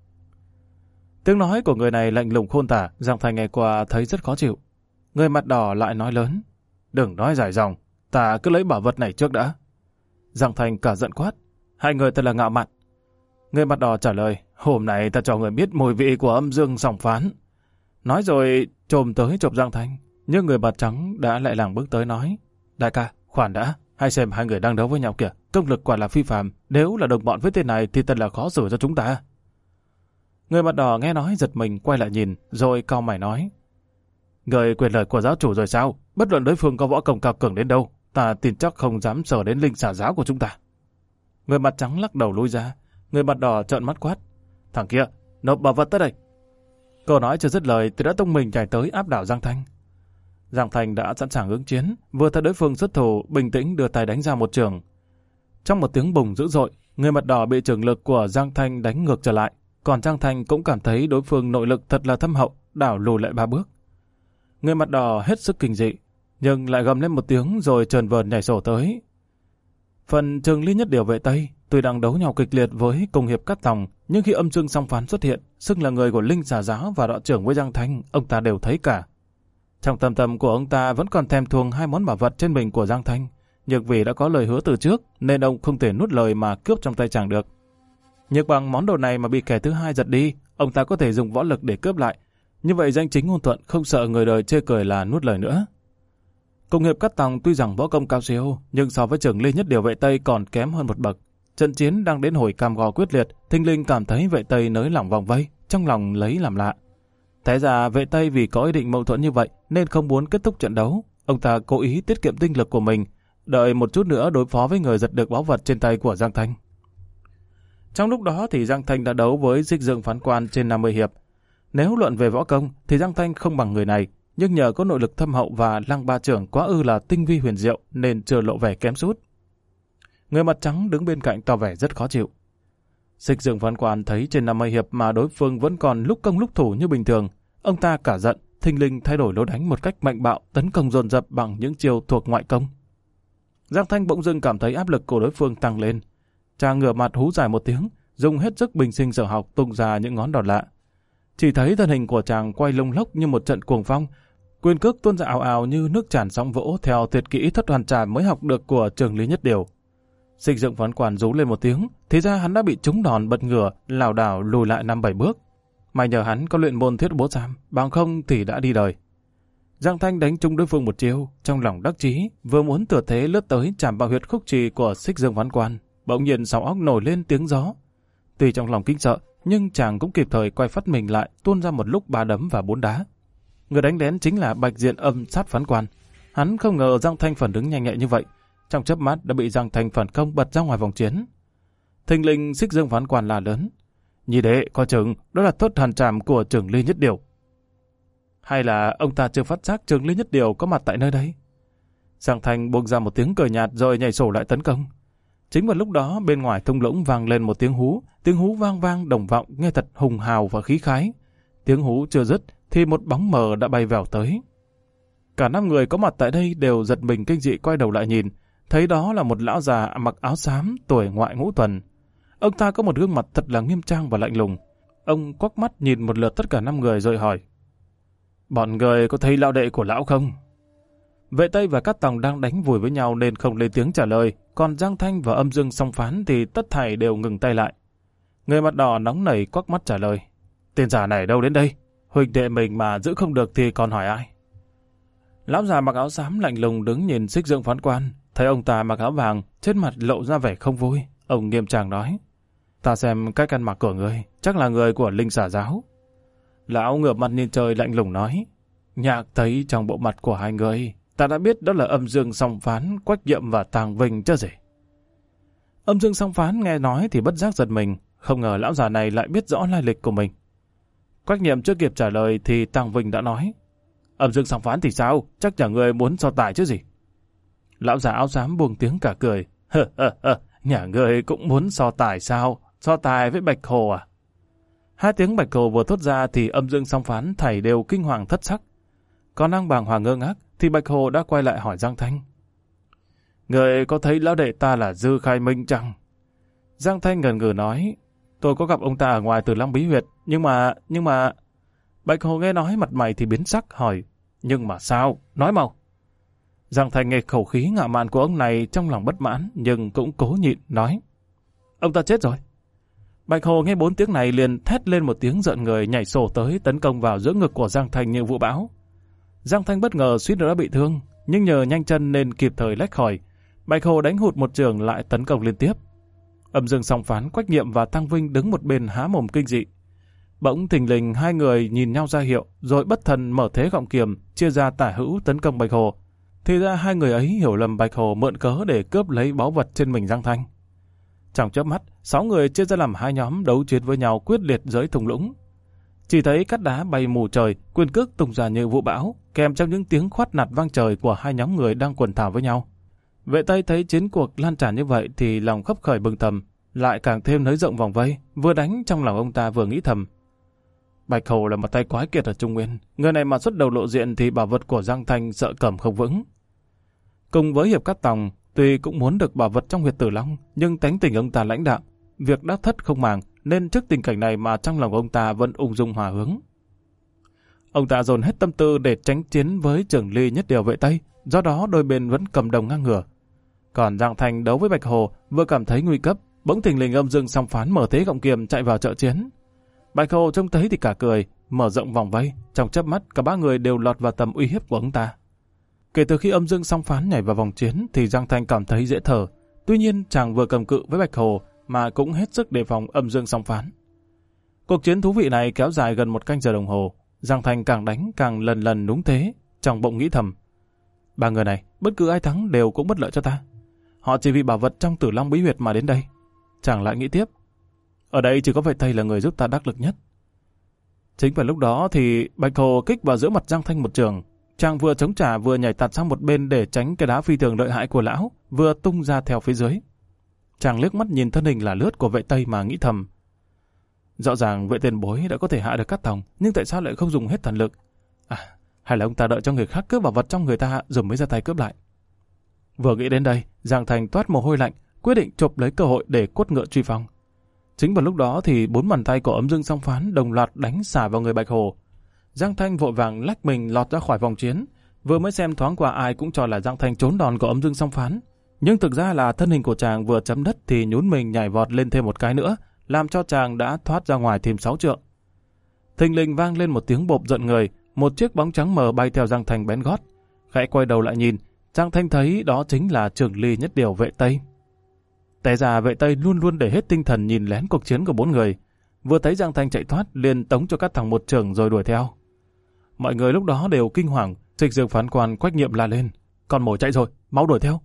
Tiếng nói của người này lạnh lùng khôn tả, Giang Thành nghe qua thấy rất khó chịu. Người mặt đỏ lại nói lớn: Đừng nói dài dòng, ta cứ lấy bảo vật này trước đã. Giang Thành cả giận quát: Hai người thật là ngạo mạn. Người mặt đỏ trả lời: Hôm nay ta cho người biết mùi vị của âm dương sòng phán. Nói rồi trồm tới chộp Giang Thành, nhưng người mặt trắng đã lại làng bước tới nói: Đại ca, khoan đã, hãy xem hai người đang đấu với nhau kìa, công lực quả là phi phàm, nếu là đồng bọn với tên này thì thật là khó xử cho chúng ta. Người mặt đỏ nghe nói giật mình quay lại nhìn, rồi cau mày nói: Người quyền lời của giáo chủ rồi sao? Bất luận đối phương có võ công cao cường đến đâu, ta tin chắc không dám sờ đến linh xà giáo của chúng ta. Người mặt trắng lắc đầu lui ra, Người mặt đỏ trợn mắt quát. Thằng kia, nộp bảo vật tới đây. Câu nói chưa dứt lời thì đã tung mình chạy tới áp đảo Giang Thanh. Giang Thanh đã sẵn sàng ứng chiến, vừa thấy đối phương xuất thủ, bình tĩnh đưa tay đánh ra một chưởng. Trong một tiếng bùng dữ dội, người mặt đỏ bị chưởng lực của Giang Thanh đánh ngược trở lại, còn Giang Thanh cũng cảm thấy đối phương nội lực thật là thâm hậu, đảo lùi lại ba bước. Người mặt đỏ hết sức kinh dị, nhưng lại gầm lên một tiếng rồi trờn vờn nhảy sổ tới. Phần Trường Ly Nhất Điều vệ Tây tuy đang đấu nhau kịch liệt với cùng hiệp Cát Tòng, nhưng khi Âm Dương Song Phán xuất hiện, xưng là người của Linh Xà Giáo và đội trưởng với Giang Thanh, ông ta đều thấy cả. Trong tâm tâm của ông ta vẫn còn thèm thuồng hai món bảo vật trên mình của Giang Thanh, nhưng vì đã có lời hứa từ trước nên ông không thể nuốt lời mà cướp trong tay chàng được. Nhưng bằng món đồ này mà bị kẻ thứ hai giật đi, ông ta có thể dùng võ lực để cướp lại. Như vậy danh chính ngôn thuận, không sợ người đời chê cười là nuốt lời nữa. Cùng hiệp Cát Tòng tuy rằng võ công cao siêu, nhưng so với Trường Ly Nhất Điều vệ Tây còn kém hơn một bậc. Trận chiến đang đến hồi cam go quyết liệt, thình lình cảm thấy vệ Tây nới lỏng vòng vây, trong lòng lấy làm lạ. Thế ra vệ Tây vì có ý định mâu thuẫn như vậy nên không muốn kết thúc trận đấu. Ông ta cố ý tiết kiệm tinh lực của mình, đợi một chút nữa đối phó với người giật được báu vật trên tay của Giang Thanh. Trong lúc đó thì Giang Thanh đã đấu với Xích Dương Phán Quan trên năm mươi hiệp. Nếu luận về võ công thì Giang Thanh không bằng người này, nhưng nhờ có nội lực thâm hậu và Lăng Ba Trưởng quá ư là tinh vi huyền diệu nên chưa lộ vẻ kém sút. Người mặt trắng đứng bên cạnh tỏ vẻ rất khó chịu. Xích Dương Phán Quan thấy trên năm mươi hiệp mà đối phương vẫn còn lúc công lúc thủ như bình thường, ông ta cả giận, thình lình thay đổi lối đánh một cách mạnh bạo, tấn công dồn dập bằng những chiêu thuộc ngoại công. Giang Thanh bỗng dưng cảm thấy áp lực của đối phương tăng lên. Chàng ngửa mặt hú dài một tiếng, dùng hết sức bình sinh sở học tung ra những ngón đòn lạ. Chỉ thấy thân hình của chàng quay lông lốc như một trận cuồng phong, quyền cước tuôn ra ào ào như nước tràn sóng vỗ theo tuyệt kỹ thất hoàn trà mới học được của Trường Lý Nhất Điều. Xích Dương Phán Quan rú lên một tiếng, thì ra hắn đã bị trúng đòn bật ngửa, lảo đảo lùi lại năm bảy bước. May nhờ hắn có luyện môn Thiết Bố Giam, bằng không thì đã đi đời. Giang Thanh đánh trúng đối phương một chiêu, trong lòng đắc chí, vừa muốn thừa thế lướt tới chạm vào huyệt khúc trì của Xích Dương Phán Quan, bỗng nhiên sau óc nổi lên tiếng gió. Tuy trong lòng kinh sợ, nhưng chàng cũng kịp thời quay phát mình lại, tuôn ra một lúc ba đấm và bốn đá. Người đánh lén chính là Bạch Diện Âm Sát Phán Quan. Hắn không ngờ Giang Thanh phản ứng nhanh nhạy như vậy, trong chớp mắt đã bị Giang Thanh phản công bật ra ngoài vòng chiến. Thình lình Xích Dương Phán Quan la lớn: "Nhị đệ, coi chừng, đó là thất hàn trảm của Trường Ly Nhất Điều." Hay là ông ta chưa phát giác Trường Ly Nhất Điều có mặt tại nơi đây? Giang Thanh buông ra một tiếng cười nhạt rồi nhảy sổ lại tấn công. Chính vào lúc đó bên ngoài thung lũng vang lên một tiếng hú, tiếng hú vang vang đồng vọng nghe thật hùng hào và khí khái. Tiếng hú chưa dứt thì một bóng mờ đã bay vèo tới. Cả năm người có mặt tại đây đều giật mình kinh dị quay đầu lại nhìn, thấy đó là một lão già mặc áo xám tuổi ngoại ngũ tuần. Ông ta có một gương mặt thật là nghiêm trang và lạnh lùng. Ông quắc mắt nhìn một lượt tất cả năm người rồi hỏi: "Bọn người có thấy lão đệ của lão không?" Vệ Tây và Cát Tòng đang đánh vùi với nhau nên không lên tiếng trả lời, còn Giang Thanh và Âm Dương Song Phán thì tất thảy đều ngừng tay lại. Người mặt đỏ nóng nảy quắc mắt trả lời: "Tên già này đâu đến đây? Huynh đệ mình mà giữ không được thì còn hỏi ai?" Lão già mặc áo xám lạnh lùng đứng nhìn Xích Dương Phán Quan, thấy ông ta mặc áo vàng, trên mặt lộ ra vẻ không vui. Ông nghiêm trang nói: "Ta xem cách ăn mặc của người, chắc là người của Linh Xà Giáo." Lão ngửa mặt nhìn trời lạnh lùng nói: "Nhạc thấy trong bộ mặt của hai người, ta đã biết đó là Âm Dương Song Phán, Quách Nhiệm và Tàng Vinh chứ gì." Âm Dương Song Phán nghe nói thì bất giác giật mình, không ngờ lão già này lại biết rõ lai lịch của mình. Quách Nhiệm chưa kịp trả lời thì Tàng Vinh đã nói: "Âm Dương Song Phán thì sao? Chắc chả người muốn so tài chứ gì." Lão già áo xám buông tiếng cả cười: "Hơ hơ hơ, nhà người cũng muốn so tài sao? So tài với Bạch Hồ à?" Hai tiếng Bạch Hồ vừa thốt ra thì Âm Dương Song Phán thảy đều kinh hoàng thất sắc. Còn đang bàng hoàng ngơ ngác thì Bạch Hồ đã quay lại hỏi Giang Thanh: "Người có thấy lão đệ ta là Dư Khai Minh chăng?" Giang Thanh ngần ngừ nói: "Tôi có gặp ông ta ở ngoài Tử Lăng Bí Huyệt, nhưng mà, nhưng mà..." Bạch Hồ nghe nói mặt mày thì biến sắc hỏi: "Nhưng mà sao? Nói mau." Giang Thanh nghe khẩu khí ngạo mạn của ông này trong lòng bất mãn nhưng cũng cố nhịn nói: "Ông ta chết rồi." Bạch Hồ nghe bốn tiếng này liền thét lên một tiếng giận người, nhảy sổ tới tấn công vào giữa ngực của Giang Thanh như vũ bão. Giang Thanh bất ngờ suýt nữa đã bị thương, nhưng nhờ nhanh chân nên kịp thời lách khỏi. Bạch Hồ đánh hụt một trường lại tấn công liên tiếp. Âm Dương Song Phán, Quách Nhiệm và Tăng Vinh đứng một bên há mồm kinh dị. Bỗng thình lình hai người nhìn nhau ra hiệu, rồi bất thần mở thế gọng kiềm, chia ra tả hữu tấn công Bạch Hồ. Thì ra hai người ấy hiểu lầm Bạch Hồ mượn cớ để cướp lấy báu vật trên mình Giang Thanh. Trong chớp mắt, sáu người chia ra làm hai nhóm đấu chiến với nhau quyết liệt dưới thung lũng. Chỉ thấy cát đá bay mù trời, quyền cước tung ra như vũ bão, kèm trong những tiếng khoát nạt vang trời của hai nhóm người đang quần thảo với nhau. Vệ Tây thấy chiến cuộc lan tràn như vậy thì lòng khấp khởi bừng thầm, lại càng thêm nới rộng vòng vây, vừa đánh trong lòng ông ta vừa nghĩ thầm. Bạch Hồ là một tay quái kiệt ở Trung Nguyên, người này mà xuất đầu lộ diện thì bảo vật của Giang Thanh sợ cầm không vững. Cùng với Hiệp Cát Tòng, tuy cũng muốn được bảo vật trong huyệt Tử Long, nhưng tánh tình ông ta lãnh đạm, việc đã thất không màng, nên trước tình cảnh này mà trong lòng ông ta vẫn ung dung hòa hướng. Ông ta dồn hết tâm tư để tránh chiến với Trường Ly Nhất Điều Vệ Tây, do đó đôi bên vẫn cầm đồng ngang ngửa. Còn Giang Thanh đấu với Bạch Hồ vừa cảm thấy nguy cấp, bỗng thình lình âm dương song phán mở thế gọng kiềm chạy vào trợ chiến. Bạch Hồ trông thấy thì cả cười, mở rộng vòng vây, trong chớp mắt cả ba người đều lọt vào tầm uy hiếp của ông ta. Kể từ khi âm dương song phán nhảy vào vòng chiến thì Giang Thanh cảm thấy dễ thở. Tuy nhiên chàng vừa cầm cự với Bạch Hồ mà cũng hết sức đề phòng âm dương song phán. Cuộc chiến thú vị này kéo dài gần một canh giờ đồng hồ. Giang Thanh càng đánh càng lần lần đúng thế, trong bụng nghĩ thầm. Ba người này, bất cứ ai thắng đều cũng bất lợi cho ta. Họ chỉ vì bảo vật trong Tử Long bí huyệt mà đến đây. Chàng lại nghĩ tiếp. Ở đây chỉ có Vệ Tây là người giúp ta đắc lực nhất. Chính vào lúc đó thì Bạch Hồ kích vào giữa mặt Giang Thanh một trường. Chàng vừa chống trả vừa nhảy tạt sang một bên để tránh cái đá phi thường lợi hại của lão, vừa tung ra theo phía dưới. Chàng liếc mắt nhìn thân hình là lướt của Vệ Tây mà nghĩ thầm. Rõ ràng Vệ tiền bối đã có thể hạ được Cát Tòng, nhưng tại sao lại không dùng hết thần lực? À, hay là ông ta đợi cho người khác cướp bảo vật trong người ta rồi mới ra tay cướp lại? Vừa nghĩ đến đây, Giang Thanh toát mồ hôi lạnh, quyết định chộp lấy cơ hội để quất ngựa truy phong. Chính vào lúc đó thì bốn bàn tay của âm dương song phán đồng loạt đánh xả vào người Bạch Hồ. Giang Thanh vội vàng lách mình lọt ra khỏi vòng chiến. Vừa mới xem thoáng qua ai cũng cho là Giang Thanh trốn đòn của âm dương song phán, nhưng thực ra là thân hình của chàng vừa chấm đất thì nhún mình nhảy vọt lên thêm một cái nữa, làm cho chàng đã thoát ra ngoài thêm sáu trượng. Thình lình vang lên một tiếng bộp giận người, một chiếc bóng trắng mờ bay theo Giang Thanh bén gót. Khẽ quay đầu lại nhìn, Giang Thanh thấy đó chính là Trường Ly Nhất Điều Vệ Tây. Té ra Vệ Tây luôn luôn để hết tinh thần nhìn lén cuộc chiến của bốn người. Vừa thấy Giang Thanh chạy thoát, liền tống cho Cát Tòng một chưởng rồi đuổi theo. Mọi người lúc đó đều kinh hoàng, Trịch Dược phán quan Quách Nhiệm la lên: "Con mồi chạy rồi, máu đuổi theo!"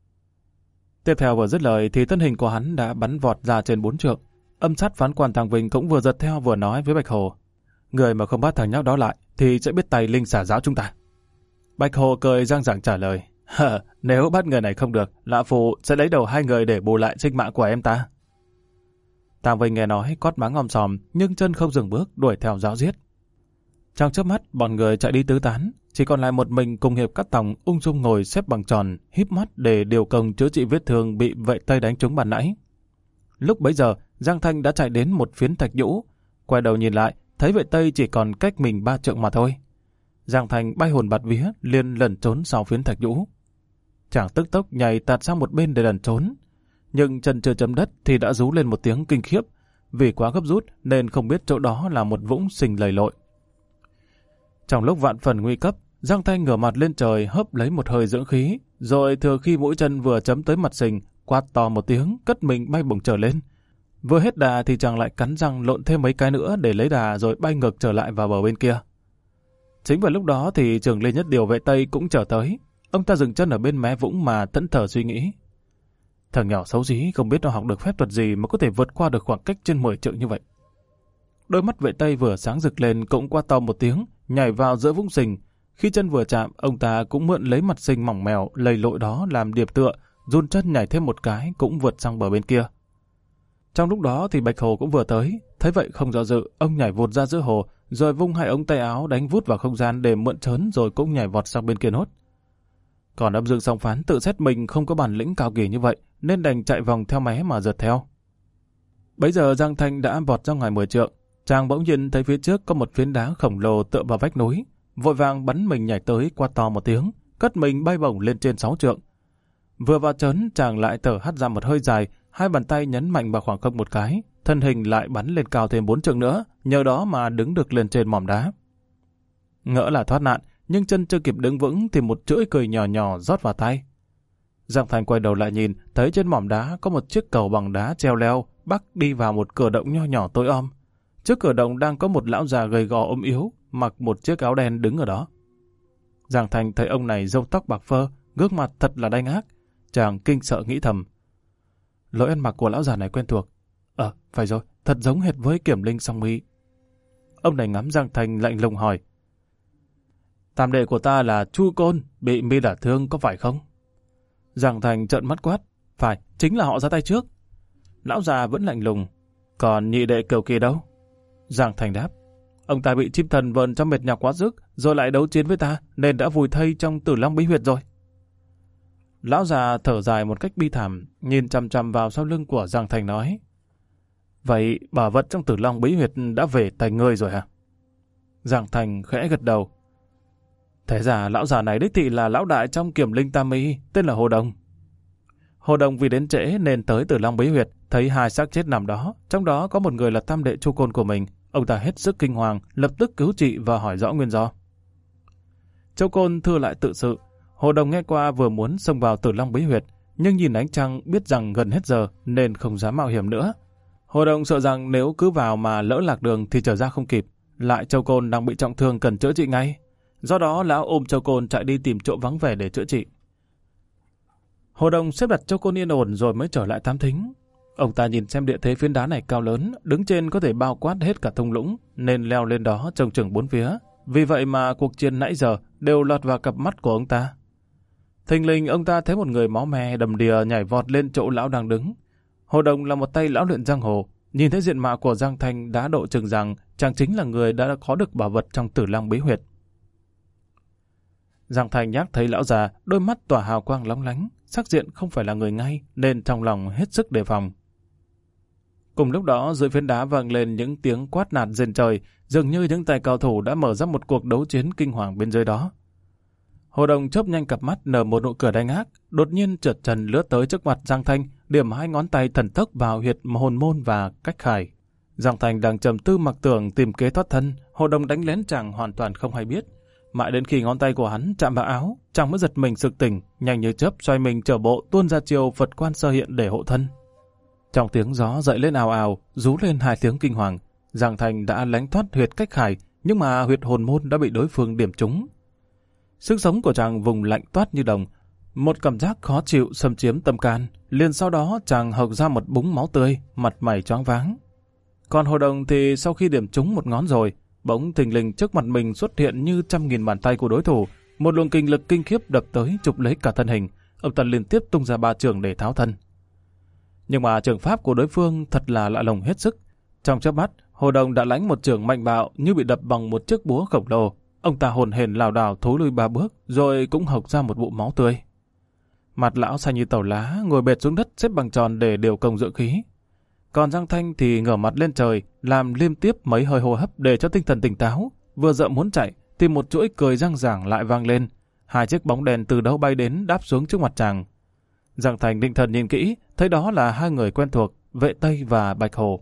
Tiếp theo vừa dứt lời thì thân hình của hắn đã bắn vọt ra trên bốn trượng. Âm sát phán quan Thang Vinh cũng vừa giật theo vừa nói với Bạch Hồ: "Người mà không bắt thằng nhóc đó lại thì sẽ biết tay linh xả giáo chúng ta." Bạch Hồ cười giang giảng trả lời: "Hờ, nếu bắt người này không được, lão phu sẽ lấy đầu hai người để bù lại sinh mạng của em ta." Thang Vinh nghe nói cót mắng om sòm, nhưng chân không dừng bước đuổi theo giáo giết. Trong chớp mắt, bọn người chạy đi tứ tán, chỉ còn lại một mình cùng Hiệp Cát Tòng ung dung ngồi xếp bằng tròn, híp mắt để điều công chữa trị vết thương bị Vệ Tây đánh trúng ban nãy. Lúc bấy giờ, Giang Thanh đã chạy đến một phiến thạch nhũ, quay đầu nhìn lại, thấy Vệ Tây chỉ còn cách mình ba trượng mà thôi. Giang Thanh bay hồn bạt vía, liền lẩn trốn sau phiến thạch nhũ. Chàng tức tốc nhảy tạt sang một bên để lẩn trốn, nhưng chân chưa chấm đất thì đã rú lên một tiếng kinh khiếp, vì quá gấp rút nên không biết chỗ đó là một vũng sình lầy lội. Trong lúc vạn phần nguy cấp, Giang Thanh ngửa mặt lên trời hớp lấy một hơi dưỡng khí, rồi thừa khi mũi chân vừa chấm tới mặt sình, quát to một tiếng, cất mình bay bổng trở lên. Vừa hết đà thì chàng lại cắn răng lộn thêm mấy cái nữa để lấy đà rồi bay ngược trở lại vào bờ bên kia. Chính vào lúc đó thì Trường Ly Nhất Điều Vệ Tây cũng trở tới. Ông ta dừng chân ở bên mé vũng mà thẫn thờ suy nghĩ. Thằng nhỏ xấu xí không biết nó học được phép thuật gì mà có thể vượt qua được khoảng cách trên mười trượng như vậy. Đôi mắt Vệ Tây vừa sáng rực lên cũng quát to một tiếng, nhảy vào giữa vũng sình. Khi chân vừa chạm, ông ta cũng mượn lấy mặt sình mỏng mèo lầy lội đó làm điệp tựa, run chân nhảy thêm một cái cũng vượt sang bờ bên kia. Trong lúc đó thì Bạch Hồ cũng vừa tới, thấy vậy không do dự, ông nhảy vụt ra giữa hồ, rồi vung hai ống tay áo đánh vút vào không gian để mượn trớn, rồi cũng nhảy vọt sang bên kia nốt. Còn âm dương song phán tự xét mình không có bản lĩnh cao kỳ như vậy, nên đành chạy vòng theo mé mà rượt theo. Bấy giờ Giang Thanh đã vọt ra ngoài mười trượng, chàng bỗng nhiên thấy phía trước có một phiến đá khổng lồ tựa vào vách núi, vội vàng bắn mình nhảy tới, quát to một tiếng, cất mình bay bổng lên trên sáu trượng. Vừa vào trớn, chàng lại thở hắt ra một hơi dài, hai bàn tay nhấn mạnh vào khoảng không một cái, thân hình lại bắn lên cao thêm bốn trượng nữa, nhờ đó mà đứng được lên trên mỏm đá. Ngỡ là thoát nạn, nhưng chân chưa kịp đứng vững thì một chuỗi cười nhỏ nhỏ rót vào tay. Giang Thanh quay đầu lại nhìn, thấy trên mỏm đá có một chiếc cầu bằng đá treo leo, bắc đi vào một cửa động nho nhỏ tối om. Trước cửa động đang có một lão già gầy gò ốm yếu, mặc một chiếc áo đen đứng ở đó. Giang Thanh thấy ông này râu tóc bạc phơ, gương mặt thật là đanh ác, chàng kinh sợ nghĩ thầm. lối ăn mặc của lão già này quen thuộc. Ờ, phải rồi, thật giống hệt với Kiểm Linh Song Mi. Ông này ngắm Giang Thành lạnh lùng hỏi. Tam đệ của ta là Chu Côn, bị Mi đả thương có phải không? Giang Thành trợn mắt quát. Phải, chính là họ ra tay trước. Lão già vẫn lạnh lùng. Còn nhị đệ Kiều Kỳ đâu? Giang Thành đáp. Ông ta bị chim thần vờn cho mệt nhọc quá sức, rồi lại đấu chiến với ta, nên đã vùi thây trong Tử Long Bí Huyệt rồi. Lão già thở dài một cách bi thảm, nhìn chằm chằm vào sau lưng của Giang Thành nói. Vậy bảo vật trong Tử Long Bí Huyệt đã về tay ngươi rồi hả? Giang Thành khẽ gật đầu. Thế ra lão già này đích thị là lão đại trong Kiểm Linh Tam Mi, tên là Hồ Đồng. Hồ Đồng vì đến trễ nên tới Tử Long Bí Huyệt, thấy hai xác chết nằm đó, trong đó có một người là tam đệ Chu Côn của mình. Ông ta hết sức kinh hoàng, lập tức cứu trị và hỏi rõ nguyên do. Chu Côn thưa lại tự sự. Hồ Đồng nghe qua vừa muốn xông vào Tử Long Bí Huyệt, nhưng nhìn ánh trăng biết rằng gần hết giờ nên không dám mạo hiểm nữa. Hồ Đồng sợ rằng nếu cứ vào mà lỡ lạc đường thì trở ra không kịp, lại Chu Côn đang bị trọng thương cần chữa trị ngay. Do đó lão ôm Chu Côn chạy đi tìm chỗ vắng vẻ để chữa trị. Hồ Đồng xếp đặt Chu Côn yên ổn rồi mới trở lại thám thính. Ông ta nhìn xem địa thế phiến đá này cao lớn, đứng trên có thể bao quát hết cả thung lũng, nên leo lên đó trông chừng bốn phía. Vì vậy mà cuộc chiến nãy giờ đều lọt vào cặp mắt của ông ta. Thình lình ông ta thấy một người máu me đầm đìa nhảy vọt lên chỗ lão đang đứng. Hồ Đồng là một tay lão luyện giang hồ, nhìn thấy diện mạo của Giang Thành đã độ chừng rằng chàng chính là người đã có được bảo vật trong Tử Long Bí Huyệt. Giang Thành nhắc thấy lão già, đôi mắt tỏa hào quang lóng lánh, sắc diện không phải là người ngay nên trong lòng hết sức đề phòng. Cùng lúc đó dưới phiến đá vang lên những tiếng quát nạt rền trời, dường như những tay cao thủ đã mở ra một cuộc đấu chiến kinh hoàng bên dưới đó. Hồ Đồng chớp nhanh cặp mắt nở một nụ cười đanh ác, đột nhiên trượt trần lướt tới trước mặt Giang Thành, điểm hai ngón tay thần tốc vào huyệt hồn môn và cách khải. Giang Thành đang trầm tư mặc tưởng tìm kế thoát thân, Hồ Đồng đánh lén chàng hoàn toàn không hay biết. Mãi đến khi ngón tay của hắn chạm vào áo, chàng mới giật mình sực tỉnh, nhanh như chớp xoay mình trở bộ tuôn ra chiều Phật Quan Sơ Hiện để hộ thân. Trong tiếng gió dậy lên ào ào, rú lên hai tiếng kinh hoàng. Giang Thành đã lánh thoát huyệt cách khải, nhưng mà huyệt hồn môn đã bị đối phương điểm trúng. Sức sống của chàng vùng lạnh toát như đồng, một cảm giác khó chịu xâm chiếm tâm can. Liền sau đó chàng hộc ra một búng máu tươi, mặt mày choáng váng. Còn Hồ Đồng thì sau khi điểm trúng một ngón rồi, bỗng thình lình trước mặt mình xuất hiện như trăm nghìn bàn tay của đối thủ, một luồng kinh lực kinh khiếp đập tới chụp lấy cả thân hình. Ông ta liên tiếp tung ra ba chưởng để tháo thân. Nhưng mà trường pháp của đối phương thật là lạ lùng hết sức. Trong chớp mắt, Hồ Đồng đã lãnh một chưởng mạnh bạo như bị đập bằng một chiếc búa khổng lồ. Ông ta hồn hển lảo đảo thối lui ba bước, rồi cũng hộc ra một bụng máu tươi. Mặt lão xanh như tàu lá, ngồi bệt xuống đất xếp bằng tròn để điều công dưỡng khí. Còn Giang Thanh thì ngửa mặt lên trời, làm liên tiếp mấy hơi hô hấp để cho tinh thần tỉnh táo. Vừa dợ muốn chạy, thì một chuỗi cười răng rảng lại vang lên. Hai chiếc bóng đèn từ đâu bay đến đáp xuống trước mặt chàng. Giang Thành định thần nhìn kỹ, thấy đó là hai người quen thuộc, Vệ Tây và Bạch Hồ.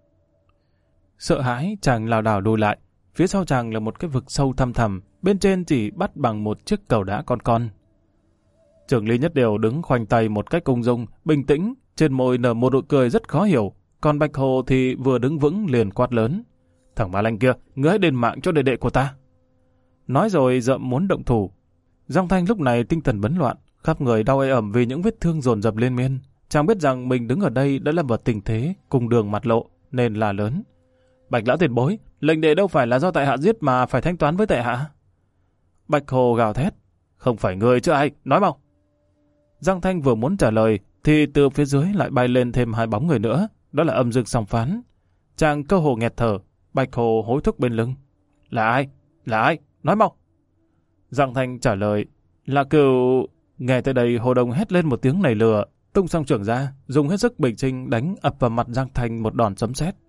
Sợ hãi, chàng lảo đảo lùi lại. Phía sau chàng là một cái vực sâu thăm thẳm, bên trên chỉ bắt bằng một chiếc cầu đá con con. Trưởng Lý Nhất Điều đứng khoanh tay một cách ung dung, bình tĩnh, trên môi nở một nụ cười rất khó hiểu. Còn Bạch Hồ thì vừa đứng vững liền quát lớn. Thằng Ba Lanh kia, ngươi hãy đền mạng cho đệ đệ của ta. Nói rồi dậm muốn động thủ. Giang Thanh lúc này tinh thần bấn loạn, khắp người đau ê ẩm vì những vết thương dồn dập liên miên. Chàng biết rằng mình đứng ở đây đã lâm vào tình thế cùng đường mặt lộ, nên là lớn. Bạch lão tiền bối, lệnh đệ đâu phải là do tại hạ giết mà phải thanh toán với tại hạ. Bạch Hồ gào thét. Không phải ngươi chứ ai, nói mau. Giang Thanh vừa muốn trả lời, thì từ phía dưới lại bay lên thêm hai bóng người nữa. Đó là Âm Dương Song Phán. Chàng cơ hồ nghẹt thở. Bạch Hồ hối thúc bên lưng. Là ai? Là ai? Nói mau. Giang Thanh trả lời. Là Cửu. Nghe tới đây Hồ Đồng hét lên một tiếng nảy lửa, tung song trưởng ra, dùng hết sức bình sinh đánh ập vào mặt Giang Thanh một đòn sấm sét.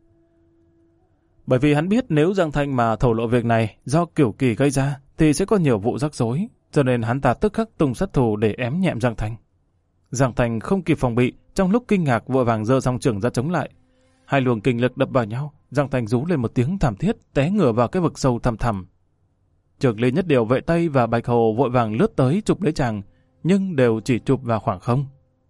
Bởi vì hắn biết nếu Giang Thanh mà thổ lộ việc này do Cửu Kỳ gây ra thì sẽ có nhiều vụ rắc rối, cho nên hắn ta tức khắc tung sát thủ để ém nhẹm Giang Thanh. Giang Thanh không kịp phòng bị, trong lúc kinh ngạc vội vàng giơ song trưởng ra chống lại. Hai luồng kinh lực đập vào nhau, Giang Thanh rú lên một tiếng thảm thiết, té ngửa vào cái vực sâu thẳm thẳm. Trưởng Lý Nhất Điều, Vệ Tây và Bạch Hồ vội vàng lướt tới chụp lấy chàng, nhưng đều chỉ chụp vào khoảng không.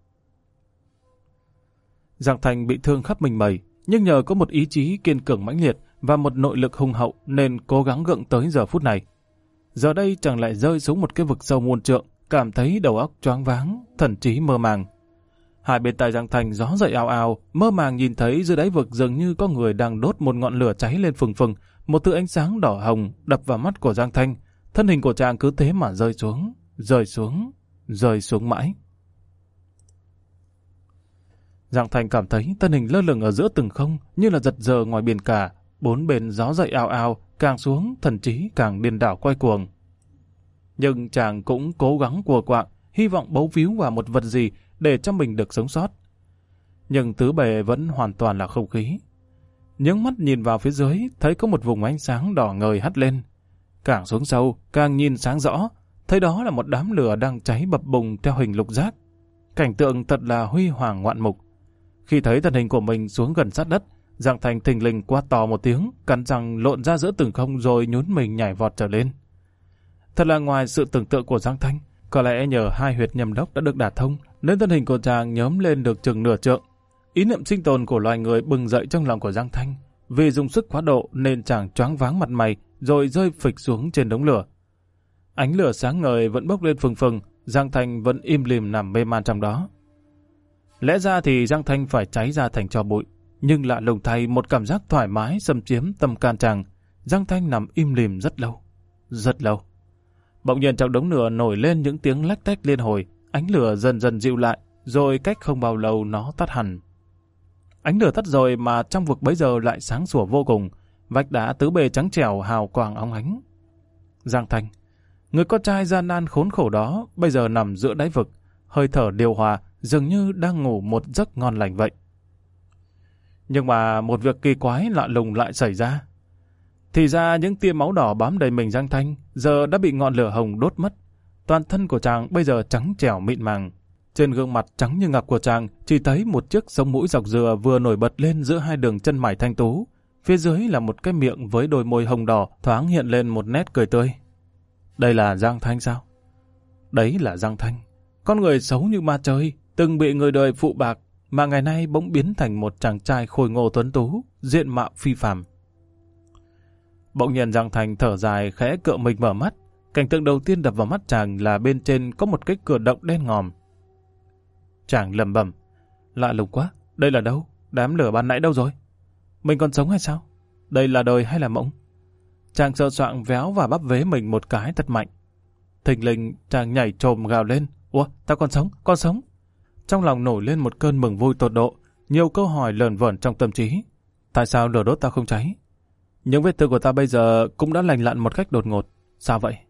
Giang Thanh bị thương khắp mình mẩy, nhưng nhờ có một ý chí kiên cường mãnh liệt và một nội lực hùng hậu nên cố gắng gượng tới giờ phút này. Giờ đây chàng lại rơi xuống một cái vực sâu muôn trượng, cảm thấy đầu óc choáng váng, thần trí mơ màng. Hai bên tai Giang Thành gió dậy ào ào, mơ màng nhìn thấy dưới đáy vực dường như có người đang đốt một ngọn lửa cháy lên phừng phừng, một thứ ánh sáng đỏ hồng đập vào mắt của Giang Thanh. Thân hình của chàng cứ thế mà rơi xuống, rơi xuống, rơi xuống mãi. Giang Thanh cảm thấy thân hình lơ lửng ở giữa từng không như là giật giờ ngoài biển cả, bốn bên gió dậy ào ào, càng xuống thần trí càng điên đảo quay cuồng. Nhưng chàng cũng cố gắng cùa quạng, hy vọng bấu víu vào một vật gì để cho mình được sống sót. Nhưng tứ bề vẫn hoàn toàn là không khí. Nhướng mắt nhìn vào phía dưới, thấy có một vùng ánh sáng đỏ ngời hắt lên. Càng xuống sâu, càng nhìn sáng rõ, thấy đó là một đám lửa đang cháy bập bùng theo hình lục giác. Cảnh tượng thật là huy hoàng ngoạn mục. Khi thấy thân hình của mình xuống gần sát đất, Giang Thanh thình lình quát to một tiếng, cắn răng lộn ra giữa từng không rồi nhún mình nhảy vọt trở lên. Thật là ngoài sự tưởng tượng của Giang Thanh, có lẽ nhờ hai huyệt nhâm đốc đã được đả thông, nên thân hình của chàng nhóm lên được chừng nửa trượng. Ý niệm sinh tồn của loài người bừng dậy trong lòng của Giang Thanh. Vì dùng sức quá độ nên chàng choáng váng mặt mày, rồi rơi phịch xuống trên đống lửa. Ánh lửa sáng ngời vẫn bốc lên phừng phừng, Giang Thanh vẫn im lìm nằm mê man trong đó. Lẽ ra thì Giang Thanh phải cháy ra thành tro bụi, nhưng lạ lùng thay một cảm giác thoải mái xâm chiếm tâm can chàng. Giang Thanh nằm im lìm rất lâu, rất lâu. Bỗng nhiên trong đống lửa nổi lên những tiếng lách tách liên hồi, ánh lửa dần dần dịu lại, rồi cách không bao lâu nó tắt hẳn. Ánh lửa tắt rồi mà trong vực bấy giờ lại sáng sủa vô cùng, vách đá tứ bề trắng trẻo hào quang óng ánh. Giang Thanh, người con trai gian nan khốn khổ đó, bây giờ nằm giữa đáy vực, hơi thở điều hòa, dường như đang ngủ một giấc ngon lành vậy. Nhưng mà một việc kỳ quái lạ lùng lại xảy ra. Thì ra những tia máu đỏ bám đầy mình Giang Thanh giờ đã bị ngọn lửa hồng đốt mất. Toàn thân của chàng bây giờ trắng trẻo mịn màng. Trên gương mặt trắng như ngọc của chàng chỉ thấy một chiếc sống mũi dọc dừa vừa nổi bật lên giữa hai đường chân mày thanh tú. Phía dưới là một cái miệng với đôi môi hồng đỏ thoáng hiện lên một nét cười tươi. Đây là Giang Thanh sao? Đấy là Giang Thanh. Con người xấu như ma chơi, từng bị người đời phụ bạc, mà ngày nay bỗng biến thành một chàng trai khôi ngô tuấn tú, diện mạo phi phàm. Bỗng nhiên Giang Thanh thở dài khẽ cựa mình mở mắt. Cảnh tượng đầu tiên đập vào mắt chàng là bên trên có một cái cửa động đen ngòm. Chàng lẩm bẩm, lạ lùng quá, đây là đâu? Đám lửa ban nãy đâu rồi? Mình còn sống hay sao? Đây là đời hay là mộng? Chàng sợ soạng véo và bắp vế mình một cái thật mạnh. Thình lình chàng nhảy trồm gào lên, ủa, tao còn sống, còn sống. Trong lòng nổi lên một cơn mừng vui tột độ, nhiều câu hỏi lởn vởn trong tâm trí. Tại sao lửa đốt tao không cháy? Những vết thương của ta bây giờ cũng đã lành lặn một cách đột ngột. Sao vậy?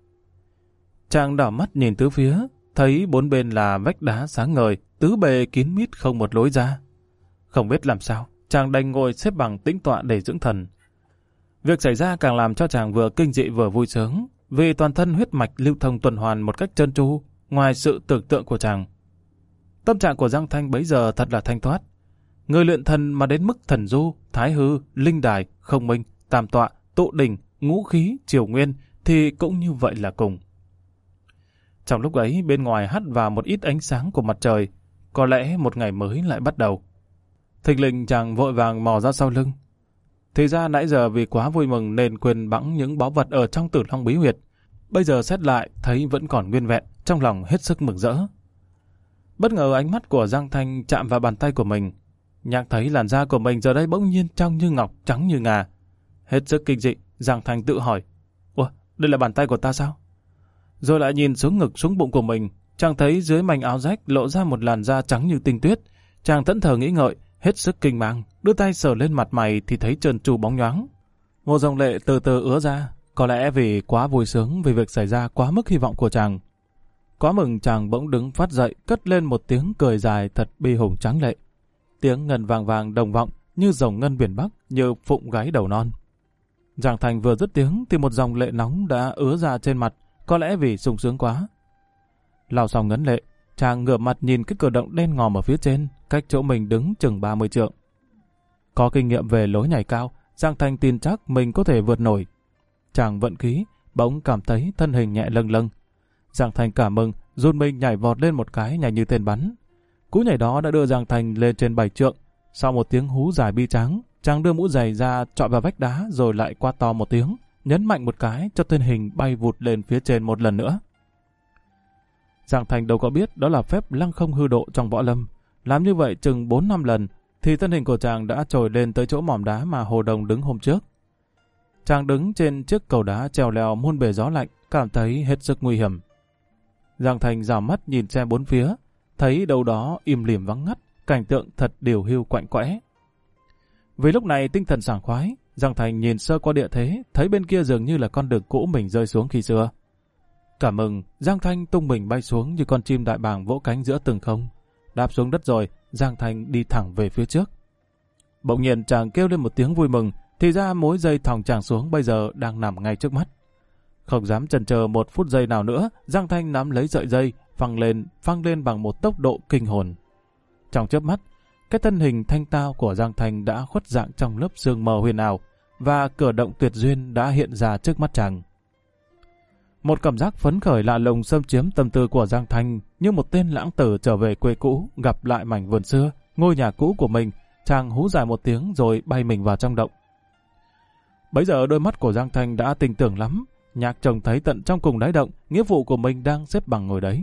Chàng đảo mắt nhìn tứ phía, thấy bốn bên là vách đá sáng ngời, tứ bề kín mít không một lối ra. Không biết làm sao, chàng đành ngồi xếp bằng tĩnh tọa để dưỡng thần. Việc xảy ra càng làm cho chàng vừa kinh dị vừa vui sướng, vì toàn thân huyết mạch lưu thông tuần hoàn một cách trơn tru, ngoài sự tưởng tượng của chàng. Tâm trạng của Giang Thanh bấy giờ thật là thanh thoát. Người luyện thần mà đến mức thần du, thái hư, linh đài, không minh, tam tọa, tụ đỉnh, ngũ khí, triều nguyên thì cũng như vậy là cùng. Trong lúc ấy bên ngoài hắt vào một ít ánh sáng của mặt trời, có lẽ một ngày mới lại bắt đầu. Thình lình chàng vội vàng mò ra sau lưng. Thì ra nãy giờ vì quá vui mừng nên quên bẵng những báu vật ở trong Tử Long bí huyệt. Bây giờ xét lại thấy vẫn còn nguyên vẹn, trong lòng hết sức mừng rỡ. Bất ngờ ánh mắt của Giang Thanh chạm vào bàn tay của mình. Nhạc thấy làn da của mình giờ đây bỗng nhiên trong như ngọc, trắng như ngà. Hết sức kinh dị, Giang Thanh tự hỏi, ủa, đây là bàn tay của ta sao? Rồi lại nhìn xuống ngực xuống bụng của mình, chàng thấy dưới mảnh áo rách lộ ra một làn da trắng như tinh tuyết. Chàng thẫn thờ nghĩ ngợi, hết sức kinh mang, đưa tay sờ lên mặt mày thì thấy trơn tru bóng nhoáng. Một dòng lệ từ từ ứa ra, có lẽ vì quá vui sướng vì việc xảy ra quá mức hy vọng của chàng. Quá mừng chàng bỗng đứng phát dậy, cất lên một tiếng cười dài thật bi hùng tráng lệ. Tiếng ngân vàng vàng đồng vọng như rồng ngân biển Bắc, như phụng gáy đầu non. Giang Thanh vừa dứt tiếng thì một dòng lệ nóng đã ứa ra trên mặt, có lẽ vì sung sướng quá. Lau xong ngấn lệ, chàng ngửa mặt nhìn cái cửa động đen ngòm ở phía trên, cách chỗ mình đứng chừng ba mươi trượng. Có kinh nghiệm về lối nhảy cao, Giang Thanh tin chắc mình có thể vượt nổi. Chàng vận khí, bỗng cảm thấy thân hình nhẹ lâng lâng. Giang Thanh cảm mừng, run mình nhảy vọt lên một cái nhảy như tên bắn. Cú nhảy đó đã đưa Giang Thanh lên trên bảy trượng. Sau một tiếng hú dài bi tráng, chàng đưa mũ giày ra chọi vào vách đá rồi lại quát to một tiếng, nhấn mạnh một cái cho thân hình bay vụt lên phía trên một lần nữa. Giang Thanh đâu có biết đó là phép lăng không hư độ trong võ lâm, Làm như vậy chừng bốn năm lần, thì thân hình của chàng đã trồi lên tới chỗ mỏm đá mà Hồ Đồng đứng hôm trước. Chàng đứng trên chiếc cầu đá trèo leo muôn bề gió lạnh, cảm thấy hết sức nguy hiểm. Giang Thành rào mắt nhìn xem bốn phía, thấy đâu đó im lìm vắng ngắt, cảnh tượng thật điều hưu quạnh quẽ. Vì lúc này tinh thần sảng khoái, Giang Thành nhìn sơ qua địa thế, thấy bên kia dường như là con đường cũ mình rơi xuống khi xưa. Cảm mừng, Giang Thành tung mình bay xuống như con chim đại bàng vỗ cánh giữa từng không. Đáp xuống đất rồi, Giang Thành đi thẳng về phía trước. Bỗng nhiên chàng kêu lên một tiếng vui mừng, thì ra mối dây thòng chàng xuống bây giờ đang nằm ngay trước mắt. Không dám chần chờ một phút giây nào nữa, Giang Thành nắm lấy sợi dây, phăng lên, phăng lên bằng một tốc độ kinh hồn. Trong chớp mắt, cái thân hình thanh tao của Giang Thành đã khuất dạng trong lớp sương mờ huyền ảo, và cửa động tuyệt duyên đã hiện ra trước mắt chàng. Một cảm giác phấn khởi lạ lùng xâm chiếm tâm tư của Giang Thành, như một tên lãng tử trở về quê cũ, gặp lại mảnh vườn xưa, ngôi nhà cũ của mình. Chàng hú dài một tiếng rồi bay mình vào trong động. Bấy giờ đôi mắt của Giang Thành đã tinh tưởng lắm. Nhạc trông thấy tận trong cùng đáy động, nghĩa vụ của mình đang xếp bằng ngồi đấy.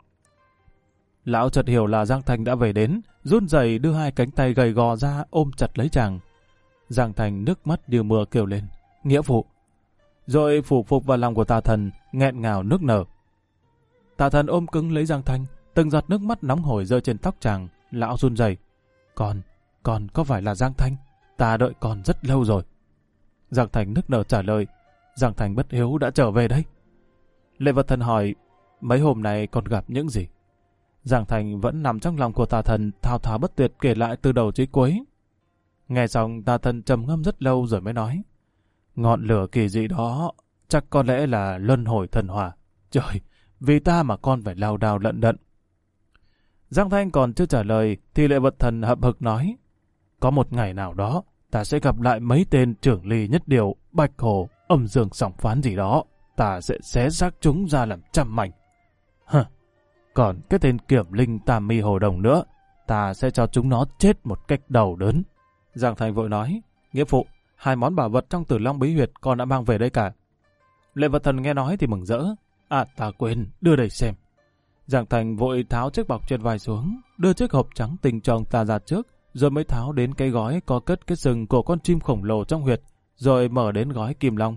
Lão chợt hiểu là Giang Thành đã về đến, run rẩy đưa hai cánh tay gầy gò ra ôm chặt lấy chàng. Giang Thành nước mắt như mưa kêu lên, nghĩa vụ. Rồi phủ phục vào lòng của Tà Thần, nghẹn ngào nức nở. Tà Thần ôm cứng lấy Giang Thành, từng giọt nước mắt nóng hổi rơi trên tóc chàng. Lão run rẩy, con, con có phải là Giang Thành? Ta đợi con rất lâu rồi. Giang Thành nức nở trả lời, Giang Thành bất hiếu đã trở về đấy. Lệ Vật Thần hỏi, mấy hôm nay con gặp những gì? Giang Thành vẫn nằm trong lòng của Tà Thần, thao thao bất tuyệt kể lại từ đầu chí cuối. Nghe xong Tà Thần trầm ngâm rất lâu rồi mới nói, ngọn lửa kỳ dị đó chắc có lẽ là luân hồi thần hỏa. Trời, vì ta mà con phải lao đao lận đận. Giang Thành còn chưa trả lời thì Lệ Vật Thần hậm hực nói, có một ngày nào đó ta sẽ gặp lại mấy tên trưởng ly nhất điều, Bạch Hồ, Âm Dương Sòng Phán gì đó. Ta sẽ xé xác chúng ra làm trăm mảnh. Hừ, còn cái tên Kiểm Linh Tam Mi Hồ Đồng nữa, ta sẽ cho chúng nó chết một cách đầu đớn. Giang Thành vội nói, nghĩa phụ, hai món bảo vật trong Tử Long Bí Huyệt con đã mang về đây cả. Lệ Vật Thần nghe nói thì mừng rỡ, à ta quên, đưa đây xem. Giang Thành vội tháo chiếc bọc trên vai xuống, đưa chiếc hộp trắng tinh cho ông ta ra trước, rồi mới tháo đến cái gói có cất cái sừng của con chim khổng lồ trong huyệt, rồi mở đến gói kim long.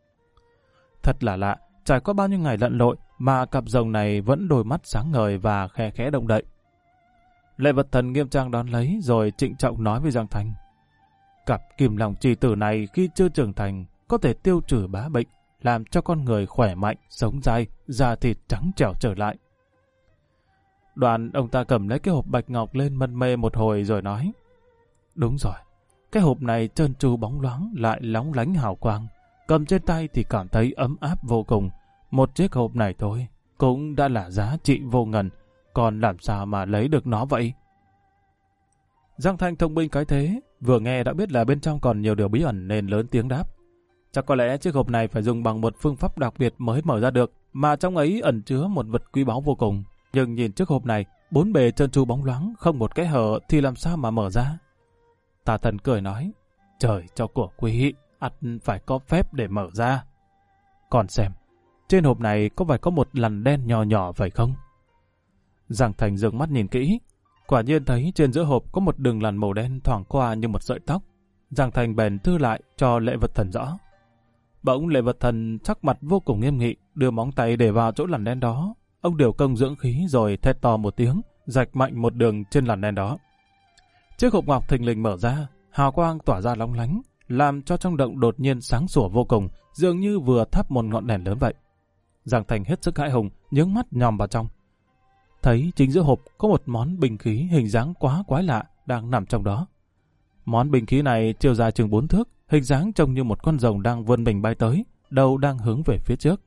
Thật là lạ, trải qua bao nhiêu ngày lặn lội mà cặp rồng này vẫn đôi mắt sáng ngời và khe khẽ động đậy. Lệ Vật Thần nghiêm trang đón lấy rồi trịnh trọng nói với Giang Thành, cặp kim long trì tử này khi chưa trưởng thành có thể tiêu trừ bá bệnh, làm cho con người khỏe mạnh, sống dai, da thịt trắng trẻo trở lại. Đoạn ông ta cầm lấy cái hộp bạch ngọc lên mân mê một hồi rồi nói, đúng rồi, cái hộp này trơn tru bóng loáng lại lóng lánh hào quang, cầm trên tay thì cảm thấy ấm áp vô cùng. Một chiếc hộp này thôi cũng đã là giá trị vô ngần, còn làm sao mà lấy được nó vậy? Giang Thành thông minh cái thế, vừa nghe đã biết là bên trong còn nhiều điều bí ẩn nên lớn tiếng đáp, chắc có lẽ chiếc hộp này phải dùng bằng một phương pháp đặc biệt mới mở ra được, mà trong ấy ẩn chứa một vật quý báu vô cùng. Nhưng nhìn chiếc hộp này, bốn bề trơn tru bóng loáng, không một kẽ hở thì làm sao mà mở ra? Tà Thần cười nói, trời cho của quý, ắt phải có phép để mở ra. Còn xem, trên hộp này có phải có một lằn đen nhỏ nhỏ phải không? Giang Thành dừng mắt nhìn kỹ, quả nhiên thấy trên giữa hộp có một đường lằn màu đen thoảng qua như một sợi tóc. Giang Thành bèn thư lại cho Lệ Vật Thần rõ. Bỗng Lệ Vật Thần sắc mặt vô cùng nghiêm nghị, đưa móng tay để vào chỗ lằn đen đó. Ông điều công dưỡng khí rồi thét to một tiếng, rạch mạnh một đường trên lằn đen đó. Chiếc hộp ngọc thình lình mở ra, hào quang tỏa ra lóng lánh, làm cho trong động đột nhiên sáng sủa vô cùng, dường như vừa thắp một ngọn đèn lớn vậy. Giang Thành hết sức hãi hùng, nhướng mắt nhòm vào trong. Thấy chính giữa hộp có một món binh khí hình dáng quá quái lạ đang nằm trong đó. Món binh khí này chiều dài chừng bốn thước, hình dáng trông như một con rồng đang vươn mình bay tới, đầu đang hướng về phía trước.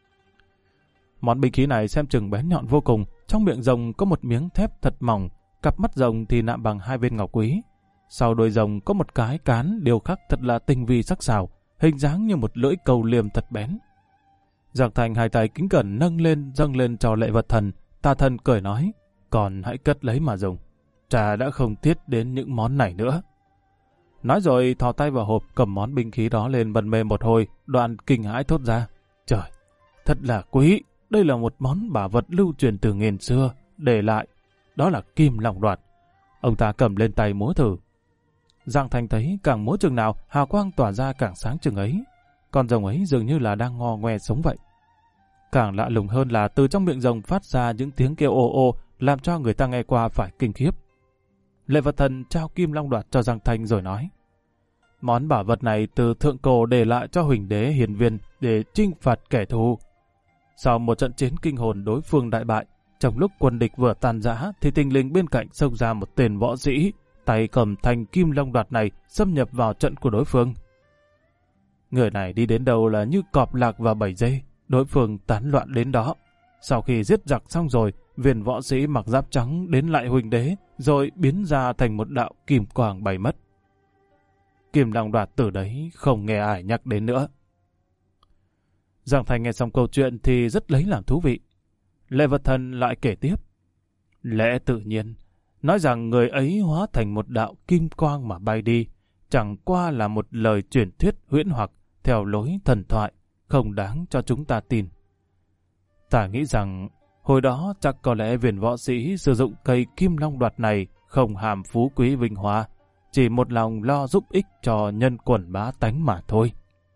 Món binh khí này xem chừng bén nhọn vô cùng, trong miệng rồng có một miếng thép thật mỏng, cặp mắt rồng thì nạm bằng hai viên ngọc quý. Sau đuôi rồng có một cái cán điêu khắc thật là tinh vi sắc sảo, hình dáng như một lưỡi câu liềm thật bén. Giang Thành hai tay kính cẩn nâng lên dâng lên cho Lệ Vật Thần. Tà Thần cười nói, còn hãy cất lấy mà dùng, trà đã không thiết đến những món này nữa. Nói rồi thò tay vào hộp cầm món binh khí đó lên bần mê một hồi, đoạn kinh hãi thốt ra, trời, thật là quý, đây là một món bảo vật lưu truyền từ nghìn xưa, để lại, đó là kim long đoạt. Ông ta cầm lên tay múa thử. Giang Thanh thấy càng múa chừng nào, hào quang tỏa ra càng sáng chừng ấy. Con rồng ấy dường như là đang ngò ngoe sống vậy. Càng lạ lùng hơn là từ trong miệng rồng phát ra những tiếng kêu ồ ồ, làm cho người ta nghe qua phải kinh khiếp. Lệ Vật Thần trao kim long đoạt cho Giang Thanh rồi nói: món bảo vật này từ thượng cổ để lại cho Huỳnh Đế hiền viên để trinh phạt kẻ thù. Sau một trận chiến kinh hồn đối phương đại bại, trong lúc quân địch vừa tàn rã thì tình lình bên cạnh xông ra một tên võ sĩ, tay cầm thanh kim long đoạt này xâm nhập vào trận của đối phương. Người này đi đến đâu là như cọp lạc vào bầy dê, đối phương tán loạn đến đó. Sau khi giết giặc xong rồi, viên võ sĩ mặc giáp trắng đến lại Huỳnh Đế, rồi biến ra thành một đạo kim quang bay mất. Kim long đoạt từ đấy không nghe ai nhắc đến nữa. Giang Thanh nghe xong câu chuyện thì rất lấy làm thú vị. Lệ Vật Thần lại kể tiếp: lẽ tự nhiên, nói rằng người ấy hóa thành một đạo kim quang mà bay đi, chẳng qua là một lời truyền thuyết huyễn hoặc theo lối thần thoại, không đáng cho chúng ta tin. Ta nghĩ rằng hồi đó chắc có lẽ viên võ sĩ sử dụng cây kim long đoạt này không hàm phú quý vinh hoa, chỉ một lòng lo giúp ích cho nhân quần bá tánh mà thôi.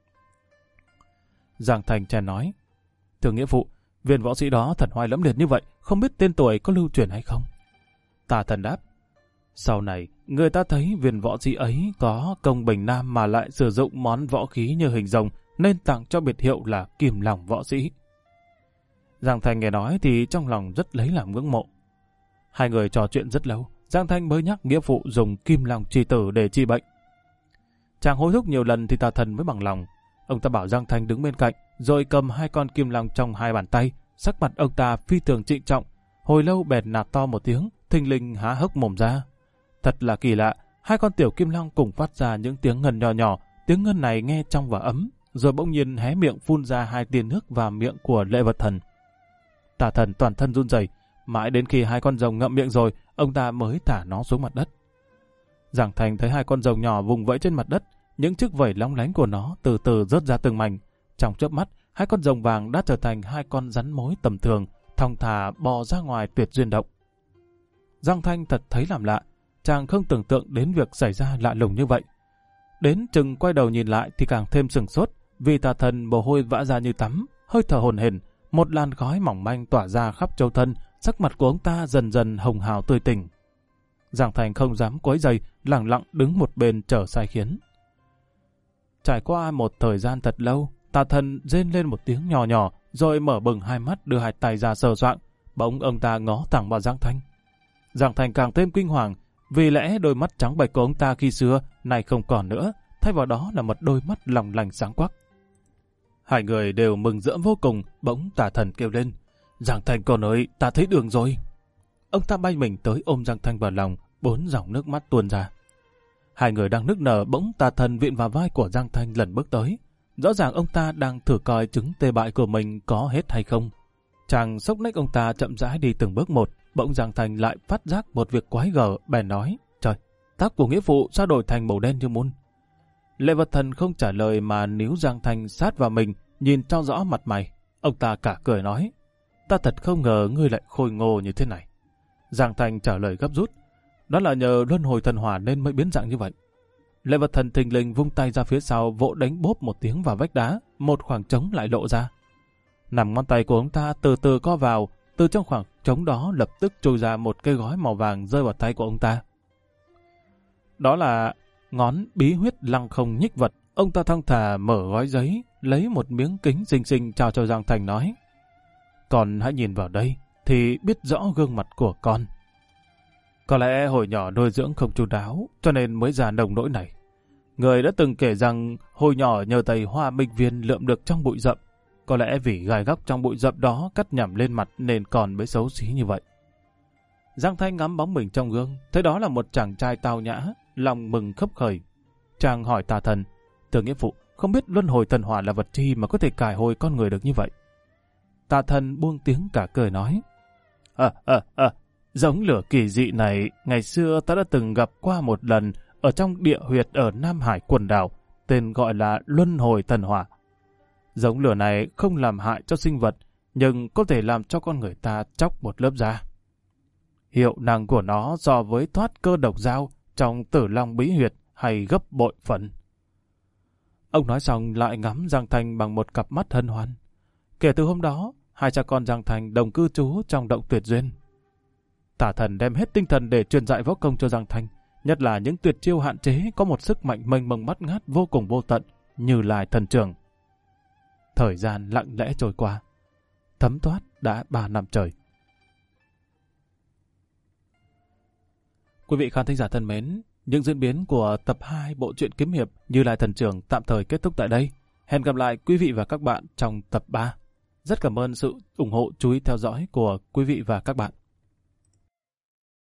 Giang Thành trẻ nói: thưa nghĩa phụ, viên võ sĩ đó thần hoài lẫm liệt như vậy, không biết tên tuổi có lưu truyền hay không? Tà Thần đáp: sau này, người ta thấy viên võ sĩ ấy có công bình nam mà lại sử dụng món võ khí như hình rồng, nên tặng cho biệt hiệu là Kim Long võ sĩ. Giang Thanh nghe nói thì trong lòng rất lấy làm ngưỡng mộ. Hai người trò chuyện rất lâu, Giang Thanh mới nhắc nghĩa phụ dùng Kim Long chi tử để trị bệnh. Chàng hối thúc nhiều lần thì Tà Thần mới bằng lòng. Ông ta bảo Giang Thanh đứng bên cạnh, rồi cầm hai con kim long trong hai bàn tay, sắc mặt ông ta phi thường trịnh trọng. Hồi lâu bèn nạt to một tiếng, thình lình há hốc mồm ra. Thật là kỳ lạ, hai con tiểu kim long cùng phát ra những tiếng ngân nhỏ nhỏ, tiếng ngân này nghe trong và ấm, rồi bỗng nhiên hé miệng phun ra hai tia nước vào miệng của Lệ Vật Thần. Tà Thần toàn thân run rẩy, mãi đến khi hai con rồng ngậm miệng rồi, ông ta mới thả nó xuống mặt đất. Giang Thành thấy hai con rồng nhỏ vùng vẫy trên mặt đất, những chiếc vảy long lánh của nó từ từ rớt ra từng mảnh. Trong chớp mắt, hai con rồng vàng đã trở thành hai con rắn mối tầm thường, thong thả bò ra ngoài tuyệt duyên động. Giang Thanh thật thấy làm lạ, chàng không tưởng tượng đến việc xảy ra lạ lùng như vậy. Đến chừng quay đầu nhìn lại thì càng thêm sửng sốt, vì Tà Thần mồ hôi vã ra như tắm, hơi thở hổn hển, một làn khói mỏng manh tỏa ra khắp châu thân, sắc mặt của ông ta dần dần hồng hào tươi tỉnh. Giang Thành không dám quấy rầy, lặng lặng đứng một bên chờ sai khiến. Trải qua một thời gian thật lâu, Tà Thần rên lên một tiếng nhỏ nhỏ, rồi mở bừng hai mắt đưa hai tay ra sờ soạng. Bỗng ông ta ngó thẳng vào Giang Thanh. Giang Thành càng thêm kinh hoàng, vì lẽ đôi mắt trắng bệch của ông ta khi xưa nay không còn nữa, thay vào đó là một đôi mắt long lanh sáng quắc. Hai người đều mừng rỡ vô cùng. Bỗng Tà Thần kêu lên: Giang Thanh con ơi, ta thấy đường rồi. Ông ta bay mình tới ôm Giang Thanh vào lòng, bốn dòng nước mắt tuôn ra. Hai người đang nức nở, bỗng Tà Thần viện vào vai của Giang Thanh lần bước tới. Rõ ràng ông ta đang thử coi chứng tê bại của mình có hết hay không. Chàng xốc nách ông ta chậm rãi đi từng bước một. Bỗng Giang Thanh lại phát giác một việc quái gở, bèn nói: Trời, tóc của nghĩa phụ sao đổi thành màu đen như mun? Lệ Vật Thần không trả lời mà níu Giang Thanh sát vào mình, nhìn cho rõ mặt mày. Ông ta cả cười nói: Ta thật không ngờ ngươi lại khôi ngô như thế này. Giang Thanh trả lời gấp rút: Đó là nhờ luân hồi thần hỏa nên mới biến dạng như vậy. Lệ Vật Thần thình lình vung tay ra phía sau, vỗ đánh bốp một tiếng vào vách đá, một khoảng trống lại lộ ra. Nằm ngón tay của ông ta từ từ co vào, từ trong khoảng trống đó lập tức trôi ra một cây gói màu vàng rơi vào tay của ông ta. Đó là ngón bí huyết lăng không nhích vật. Ông ta thong thả mở gói giấy, lấy một miếng kính xinh xinh trao cho Giang Thành nói: Con hãy nhìn vào đây thì biết rõ gương mặt của con. Có lẽ hồi nhỏ nuôi dưỡng không chu đáo, cho nên mới già nồng nỗi này. Người đã từng kể rằng hồi nhỏ nhờ thầy Hoa Minh Viên lượm được trong bụi rậm. Có lẽ vì gai góc trong bụi rậm đó cắt nhằm lên mặt nên còn mới xấu xí như vậy. Giang Thanh ngắm bóng mình trong gương, thấy đó là một chàng trai tao nhã, lòng mừng khấp khởi. Chàng hỏi Tà Thần: Thưa nghĩa phụ, không biết luân hồi thần hỏa là vật chi mà có thể cải hồi con người được như vậy? Tà Thần buông tiếng cả cười nói: À, à, à, giống lửa kỳ dị này, ngày xưa ta đã từng gặp qua một lần ở trong địa huyệt ở Nam Hải quần đảo, tên gọi là luân hồi thần hỏa. Giống lửa này không làm hại cho sinh vật, nhưng có thể làm cho con người ta chóc một lớp da. hiệu năng của nó so với thoát cơ độc dao trong Tử Long Bí Huyệt hay gấp bội phần. Ông nói xong lại ngắm Giang Thanh bằng một cặp mắt hân hoan. Kể từ hôm đó, hai cha con Giang Thanh đồng cư trú trong động Tuyệt Duyên. Tả Thần đem hết tinh thần để truyền dạy võ công cho Giang Thanh, nhất là những tuyệt chiêu hạn chế có một sức mạnh mênh mông bát ngát vô cùng vô tận, như Lai Thần Trưởng. Thời gian lặng lẽ trôi qua, thấm thoát đã ba năm trời. Quý vị khán thính giả thân mến, những diễn biến của tập hai bộ truyện kiếm hiệp Như Lai Thần Trưởng tạm thời kết thúc tại đây. Hẹn gặp lại quý vị và các bạn trong tập ba. Rất cảm ơn sự ủng hộ chú ý theo dõi của quý vị và các bạn.